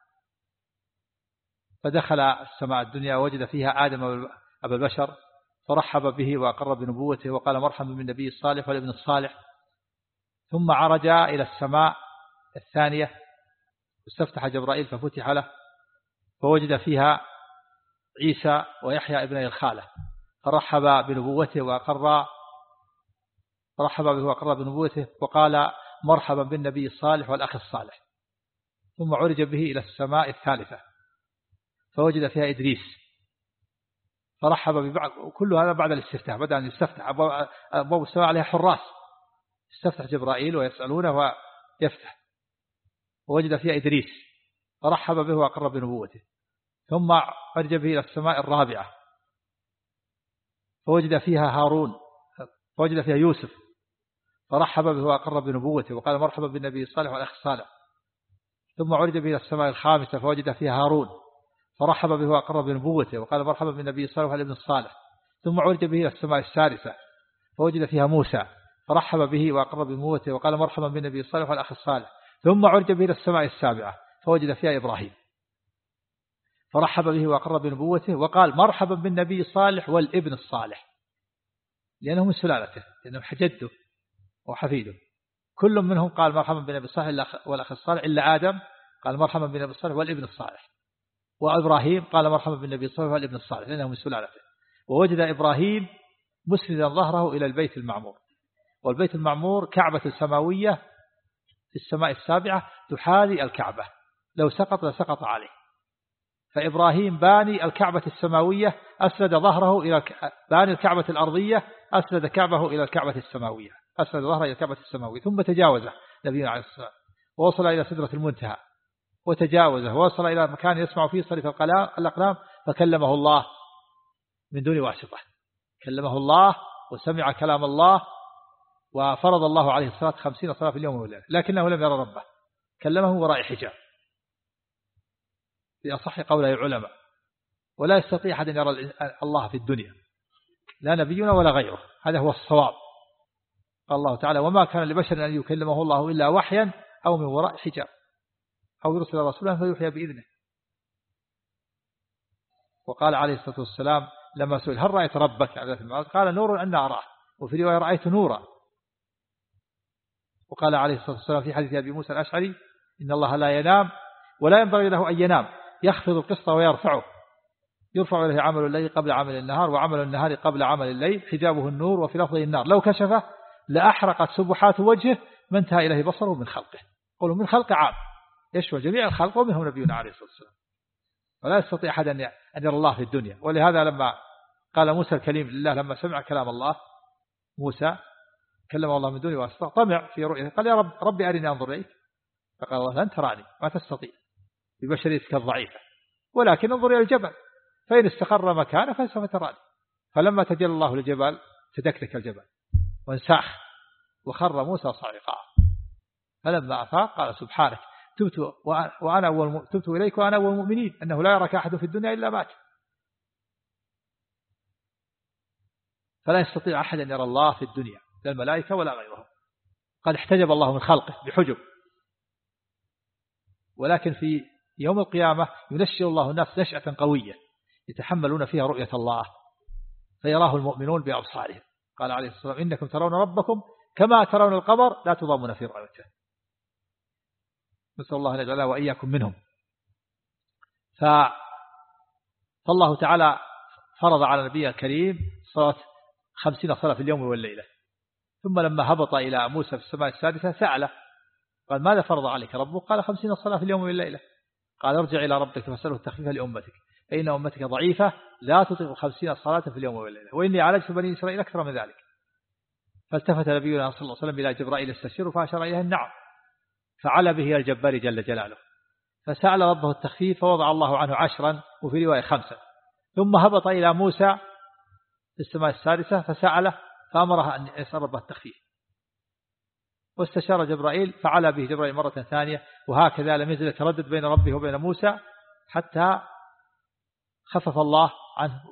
فدخل السماء الدنيا ووجد فيها آدم أبا البشر، فرحب به وأقر بنبوته وقال مرحبا بالنبي الصالح والابن الصالح. ثم عرج إلى السماء الثانية واستفتح جبرائيل ففتح له، فوجد فيها عيسى ويحيى ابن الخالة، فرحب بنبوته وأقر فرحب به وأقر بنبوته وقال مرحبا بالنبي الصالح والأخ الصالح. ثم عرج به إلى السماء الثالثة فوجد فيها إدريس، فرحب ببعض. وكل هذا بعد الاستفتاح، بدأ أن يستفتح أبواب السماء عليها حراس، استفتح جبرائيل ويسألونه ويفتح، ووجد فيها إدريس فرحب به وأقر بنبوته. ثم عرج به إلى السماء الرابعة فوجد فيها هارون فوجد فيها يوسف، فرحب به وأقر بنبوته وقال مرحبا بالنبي الصالح والأخ الصالح. ثم عرج به إلى السماء الخامسة فوجد فيها هارون، فرحب به وأقر بنبوته وقال مرحبا بالنبي الصالح والابن الصالح. ثم عرج به إلى السماء السادسة فوجد فيها موسى، فرحب به وأقر بنبوته وقال مرحبا بالنبي الصالح والأخ الصالح. ثم عرج به إلى السماء السابعة فوجد فيها إبراهيم، فرحب به وأقر بنبوته وقال مرحبا بالنبي الصالح والابن الصالح، لأنه من سلالته، لأنه حجده وحفيده. كل منهم قال مرحبا بالنبي الصالح والأخ الصالح إلا آدم قال مرحبا بالنبي الصالح والابن الصالح، وإبراهيم قال مرحبا بالنبي الصالح والابن الصالح لأنه من سلالته. ووجد إبراهيم مسندا ظهره إلى البيت المعمور، والبيت المعمور كعبة سماوية في السماء السابعة تحاذي الكعبة، لو سقط لسقط عليه. فإبراهيم باني الكعبة السماوية أسند ظهره إلى باني الكعبة الأرضية أسند كعبه إلى الكعبة السماوية، أسند ظهره إلى الكعبة السماوية. ثم تجاوزه نبينا عليه الصلاة والسلام ووصل إلى سدرة المنتهى، وتجاوزه ووصل إلى مكان يسمع فيه صريف الأقلام، فكلمه الله من دون واسطة، كلمه الله وسمع كلام الله، وفرض الله عليه الصلاة خمسين صلاة في اليوم والليلة، لكنه لم يرى ربه، كلمه وراء حجاب في أصح قول العلماء. ولا يستطيع أحد أن يرى الله في الدنيا، لا نبينا ولا غيره، هذا هو الصواب. قال الله تعالى وما كان لبشر أن يكلمه الله إلا وحيا أو من وراء حجاب أو يرسل رسولا فيوحي بإذنه. وقال عليه الصلاة والسلام لما سئل هل رأيت ربك قال نور أن أراه، وفي رواية رأيت نورا. وقال عليه الصلاة والسلام في حديث أبي موسى الأشعري إن الله لا ينام ولا ينبغي له أن ينام، يخفض القسط ويرفعه، يرفع إليه عمل الليل قبل عمل النهار وعمل النهار قبل عمل الليل، حجابه النور وفي لفظه النار، لو كشفه لأحرقت سبحات وجهه ما انتهى إليه بصره من خلقه. قولوا من خلق عام يشمل جميع الخلق ومنهم نبينا عليه الصلاة والسلام. ولا يستطيع أحد أن يرى الله في الدنيا. ولهذا لما قال موسى الكليم لله لما سمع كلام الله، موسى كلم الله من دون واسطة، طمع في رؤيته، قال يا رب ربي أرني أنظر إليك، فقال الله لن تراني ما تستطيع ببشريتك الضعيفة، ولكن انظر إلى الجبل فإن استقر مكانه فسوف تراني. فلما تجلى الله للجبل تدكدك الجبل وانساخ وخر موسى صاعقا. فلما أفاق قال سبحانك تبت وأنا أول تبت إليك وأنا أول المؤمنين، أنه لا يراك أحد في الدنيا إلا مات. فلا يستطيع أحد أن يرى الله في الدنيا لا الملائكة ولا غيرهم، قد احتجب الله من خلقه بحجب. ولكن في يوم القيامة ينشئ الله الناس نشأة قوية يتحملون فيها رؤية الله فيراه المؤمنون بأبصارهم. قال عليه الصلاة والسلام إنكم ترون ربكم كما ترون القمر لا تضامون في رؤيته. نسأل الله أن يجعلنا وإياكم منهم. فالله تعالى فرض على نبيه الكريم صلاة خمسين صلاة في اليوم والليلة. ثم لما هبط إلى موسى في السماء السادسة سأله قال ماذا فرض عليك ربك؟ قال خمسين صلاة في اليوم والليلة. قال ارجع إلى ربك فاسأله التخفيف لأمتك فإن أمتك ضعيفة لا تطيق خمسين صلاة في اليوم والليلة وإني عالجت بني إسرائيل أكثر من ذلك. فالتفت نبينا صلى الله عليه وسلم إلى جبرائيل استشير فأشار إليه النعم فعلى به الجبار جل جلاله. فسأل ربه التخفيف فوضع الله عنه عشرا وفي رواية خمسة. ثم هبط إلى موسى في السماء السادسة فسأله فأمره أن يسأل ربه التخفيف واستشار جبرائيل فعلى به جبرائيل مرة ثانية. وهكذا لم يزل يتردد بين ربه وبين موسى حتى خفف الله عنه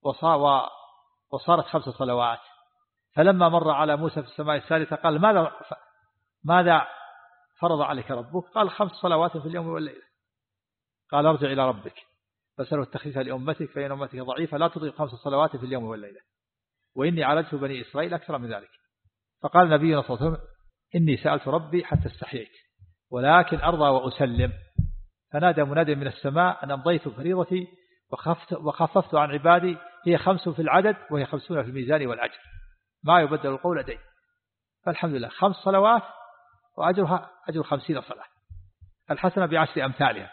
وصارت خمس صلوات. فلما مر على موسى في السماء الثالثة قال ماذا ماذا فرض عليك ربك؟ قال خمس صلوات في اليوم والليلة. قال ارجع إلى ربك فسأله التخفيف لأمتك فإن أمتك ضعيفة لا تطيق خمس صلوات في اليوم والليلة وإني عالجت بني إسرائيل أكثر من ذلك. فقال نبينا صلى الله عليه وسلم إني سألت ربي حتى استحييت ولكن أرضى وأسلم. فنادى منادي من السماء أن أمضيت فريضتي وخفت, وخففت عن عبادي هي خمس في العدد وهي خمسون في الميزان والأجر ما يبدل القول لدي. فالحمد لله خمس صلوات وأجرها أجر خمسين صلاة الحسنة بعشر أمثالها.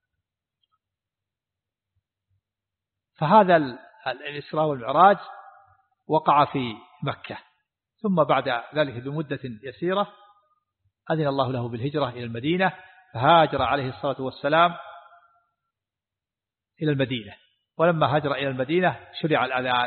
فهذا الإسراء والمعراج وقع في مكة. ثم بعد ذلك بمدة يسيرة أذن الله له بالهجرة إلى المدينة فهاجر عليه الصلاة والسلام إلى المدينة. ولما هاجر إلى المدينة شرع الأذان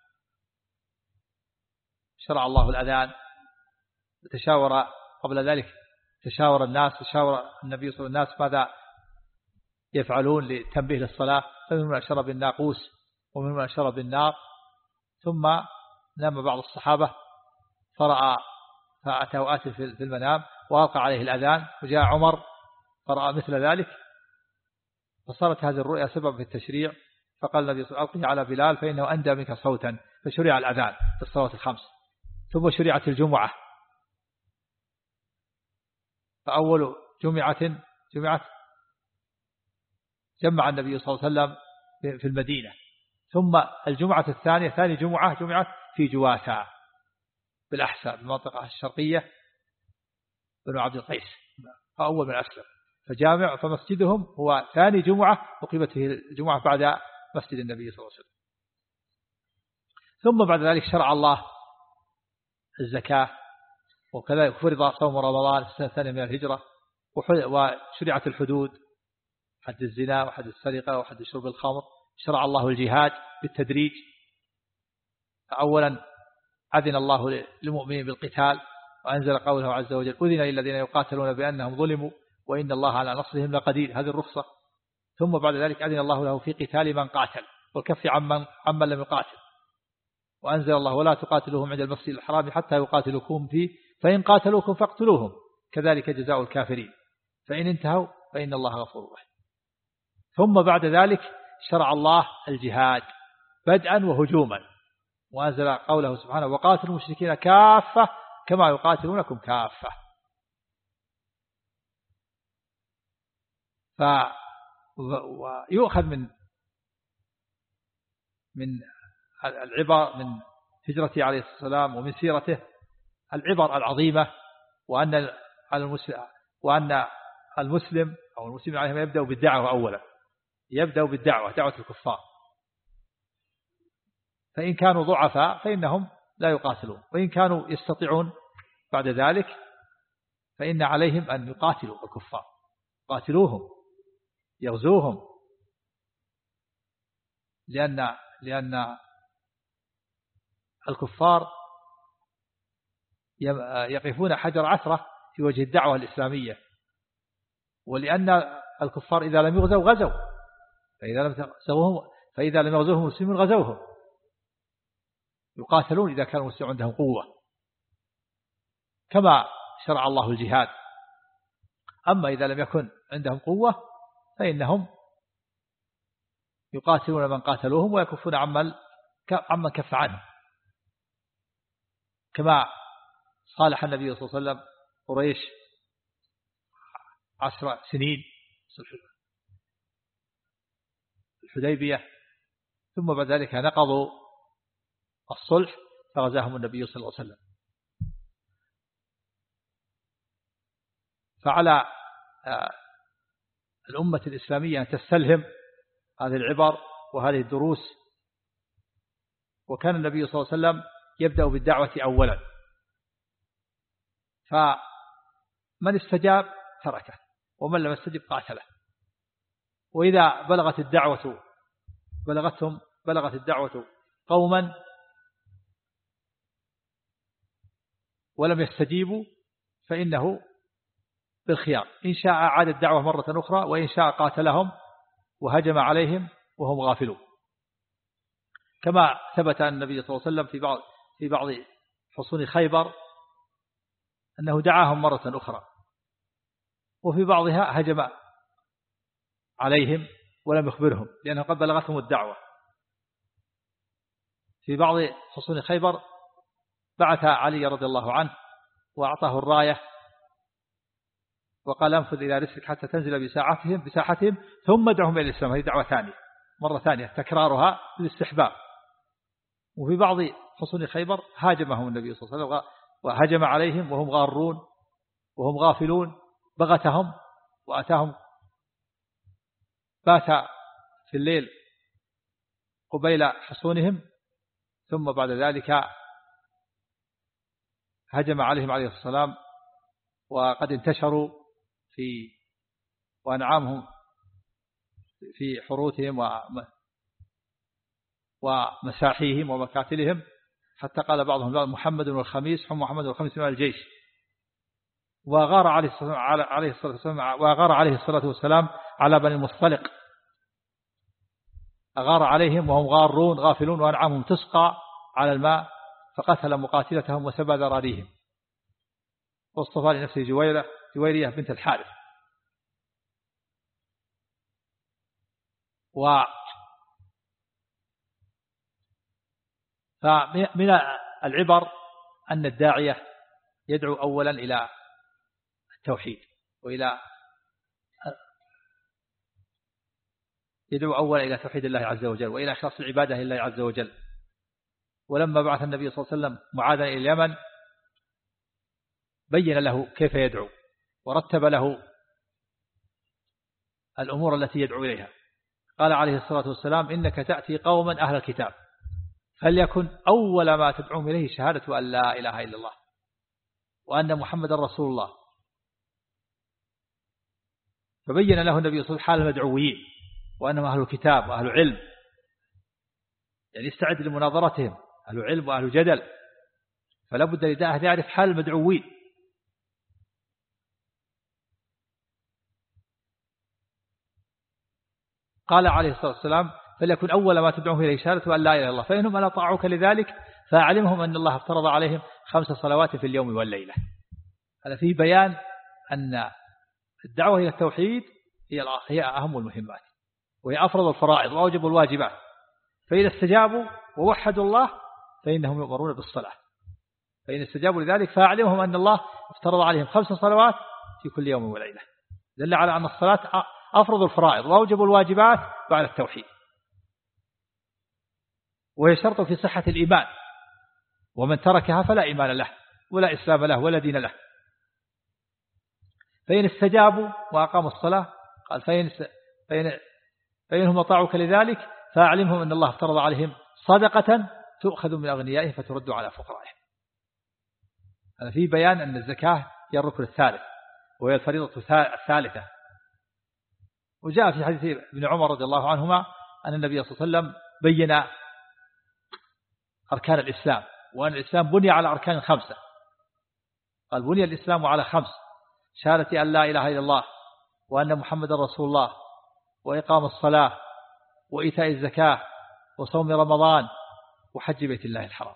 شرع الله الأذان. تشاور قبل ذلك تشاور الناس تشاور النبي صلى الله عليه وسلم الناس ماذا يفعلون لتنبيه للصلاة. فمن من أشار بالناقوس ومن من أشار بالنار. ثم نام بعض الصحابة فرأى فأتاه آت في المنام وألقى عليه الأذان وجاء عمر فرأى مثل ذلك فصارت هذه الرؤيا سبب في التشريع. فقال النبي صلى الله عليه وسلم ألقي على بلال فإنه أندى منك صوتا. فشرع الأذان في الصلوات الخمس. ثم شرعت الجمعة فأول جمعة جمعة جمع النبي صلى الله عليه وسلم في المدينة. ثم الجمعة الثانية ثاني جمعة جمعة في جواسة بالأحساء بالمنطقة الشرقية بنو عبد القيس أول من أسلم. فجامع فمسجدهم هو ثاني جمعة وقيمت فيه الجمعة بعد مسجد النبي صلى الله عليه وسلم. ثم بعد ذلك شرع الله الزكاة وكذلك فرض صوم رمضان في السنة الثانية من الهجرة وشرعت الحدود حد الزنا وحد السرقة وحد شرب الخمر. شرع الله الجهاد بالتدريج. أولا أذن الله للمؤمنين بالقتال وأنزل قوله عز وجل أذن للذين يقاتلون بأنهم ظلموا وإن الله على نصرهم لقدير هذه الرخصة. ثم بعد ذلك أذن الله له في قتال من قاتل والكف عمن, عمن لم يقاتل. وأنزل الله ولا تقاتلوهم عند المسجد الحرام حتى يقاتلوكم فيه فإن قاتلوكم فاقتلوهم كذلك جزاء الكافرين فإن انتهوا فإن الله غفور رحيم. ثم بعد ذلك شرع الله الجهاد بدءا وهجوما وأنزل قوله سبحانه وقاتلوا المشركين كافة كما يقاتلونكم كافة. ويؤخذ من من العبر من هجرته عليه الصلاة والسلام ومن سيرته العبر العظيمة وأن المسلم وأن المسلم أو المسلم عليهم يبدأ بالدعوة أولا يبدأ بالدعوة دعوة الكفار. فإن كانوا ضعفاء فإنهم لا يقاتلون وإن كانوا يستطيعون بعد ذلك فإن عليهم أن يقاتلوا الكفار قاتلوهم يغزوهم لأن لأن الكفار يقفون حجر عثرة في وجه الدعوة الإسلامية. ولأن الكفار إذا لم يغزوا غزوا فإذا لم تغزوهم فإذا لم يغزوهم المسلمون غزوهم يقاتلون إذا كان المسلمون عندهم قوة كما شرع الله الجهاد. أما إذا لم يكن عندهم قوة فإنهم يقاتلون من قاتلوهم ويكفون عمن عمن كف عنه، كما صالح النبي صلى الله عليه وسلم قريش عشر سنين الحديبية، ثم بعد ذلك نقضوا الصلح فغزاهم النبي صلى الله عليه وسلم. فعلى الأمة الإسلامية أن تستلهم هذه العبر وهذه الدروس. وكان النبي صلى الله عليه وسلم يبدأ بالدعوة أولا، فمن استجاب تركه ومن لم يستجب قاتله. وإذا بلغت الدعوة بلغتهم بلغت الدعوة قوما ولم يستجيبوا فإنه بالخيار، إن شاء عاد الدعوة مرة أخرى وإن شاء قاتلهم وهجم عليهم وهم غافلون، كما ثبت أن النبي صلى الله عليه وسلم في بعض في بعض حصون خيبر أنه دعاهم مرة أخرى، وفي بعضها هجم عليهم ولم يخبرهم لأنه قد بلغتهم الدعوة. في بعض حصون خيبر بعث علي رضي الله عنه وأعطاه الراية وقال انفذ إلى رسلك حتى تنزل بساعتهم بساحتهم ثم ادعهم إلى الإسلام. هذه دعوة ثانية مرة ثانية تكرارها للاستحباب. وفي بعض حصون خيبر هاجمهم النبي صلى الله عليه وسلم وهجم عليهم وهم غارون وهم غافلون، بغتهم وأتاهم بات في الليل قبيل حصونهم، ثم بعد ذلك هجم عليهم عليه الصلاة والسلام وقد انتشروا في وأنعامهم في حروثهم ومساحيهم ومكاتلهم، حتى قال بعضهم محمد والخميس هم محمد والخميس من الجيش. وغار عليه الصلاة والسلام وغار عليه الصلاة والسلام على بني المصطلق، أغار عليهم وهم غارون غافلون وأنعامهم تسقى على الماء، فقتل مقاتلتهم وسبى ذراريهم، واصطفى لنفسه جويرة جويرية بنت الحارث. و فمن العبر أن الداعية يدعو أولا إلى التوحيد وإلى يدعو أولا إلى توحيد الله عز وجل وإلى إخلاص العبادة لله عز وجل. ولما بعث النبي صلى الله عليه وسلم معاذا إلى اليمن بين له كيف يدعو ورتب له الأمور التي يدعو إليها. قال عليه الصلاة والسلام إنك تأتي قوما أهل الكتاب فليكن أول ما تدعوهم إليه شهادة أن لا إله إلا الله وأن محمد رسول الله. فبين له النبي صلى الله عليه وسلم حال المدعوين وأنهم أهل الكتاب وأهل علم، يعني يستعد لمناظرتهم، أهل علم وأهل جدل، فلا بد لداعي أن يعرف حال المدعوين. قال عليه الصلاة والسلام فليكن أول ما تدعوهم إليه شهادة أن لا إله إلا الله، فإنهم لا طاعوك لذلك فأعلمهم أن الله افترض عليهم خمس صلوات في اليوم والليلة. هذا فيه بيان أن الدعوة إلى التوحيد هي أهم المهمات وهي أفرض الفرائض وأوجب الواجبات، فإذا استجابوا ووحدوا الله فإنهم يؤمرون بالصلاة، فإن استجابوا لذلك فأعلمهم أن الله افترض عليهم خمس صلوات في كل يوم وليلة، دل على أن الصلاة أفرض الفرائض وأوجب الواجبات بعد التوحيد، وهي شرط في صحة الإيمان، ومن تركها فلا إيمان له ولا إسلام له ولا دين له. فإن استجابوا وأقاموا الصلاة قال فإن فإن فإنهم أطاعوك لذلك فأعلمهم أن الله افترض عليهم صدقة تؤخذ من أغنيائهم فترد على فقرائهم. هذا فيه بيان أن الزكاة هي الركن الثالث وهي الفريضة الثالثة. وجاء في حديث ابن عمر رضي الله عنهما أن النبي صلى الله عليه وسلم بين أركان الإسلام، وأن الإسلام بني على أركان خمسة. قال بني الإسلام على خمس: شهادة أن لا إله إلا الله وأن محمد رسول الله وإقام الصلاة وإيتاء الزكاة وصوم رمضان وحج بيت الله الحرام.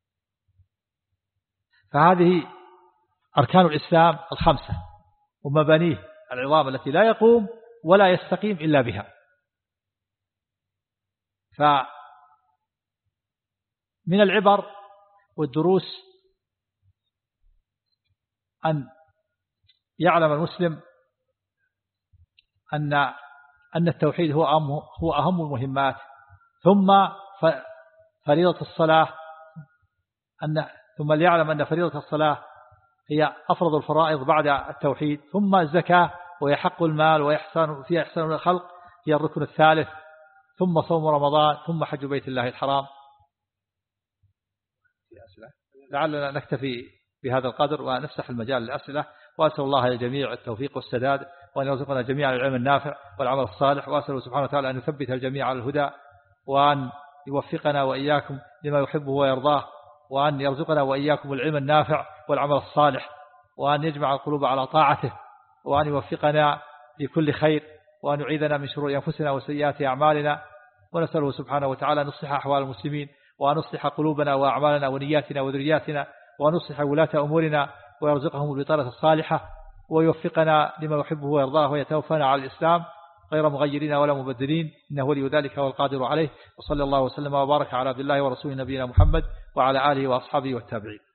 فهذه أركان الإسلام الخمسة ومبانيه العظام التي لا يقوم ولا يستقيم إلا بها. من العبر والدروس أن يعلم المسلم أن أن التوحيد هو أهم هو أهم المهمات، ثم فريضة الصلاة أن ثم ليعلم أن فريضة الصلاة هي أفرض الفرائض بعد التوحيد، ثم الزكاة وهي حق المال ويحسن فيها إحسان الخلق هي الركن الثالث، ثم صوم رمضان، ثم حج بيت الله الحرام. لعلنا نكتفي بهذا القدر ونفتح المجال للأسئلة، وأسأل الله للجميع التوفيق والسداد، وأن يرزقنا جميعا العلم النافع والعمل الصالح، وأسأل سبحانه وتعالى أن يثبت الجميع على الهدى، وأن يوفقنا وإياكم لما يحبه ويرضاه، وأن يرزقنا وإياكم العلم النافع والعمل الصالح، وأن يجمع القلوب على طاعته، وأن يوفقنا لكل خير، وأن يعيذنا من شرور أنفسنا وسيئات أعمالنا، ونسأله سبحانه وتعالى أن يصلح أحوال المسلمين، وأن يصلح قلوبنا وأعمالنا ونياتنا وذرياتنا، وأن يصلح ولاة أمورنا ويرزقهم البطانة الصالحة، ويوفقنا لما يحبه ويرضاه، ويتوفانا على الإسلام غير مغيرين ولا مبدلين، إنه ولي ذلك والقادر عليه. وصلى الله وسلم وبارك على عبد الله ورسوله نبينا محمد وعلى آله وأصحابه والتابعين.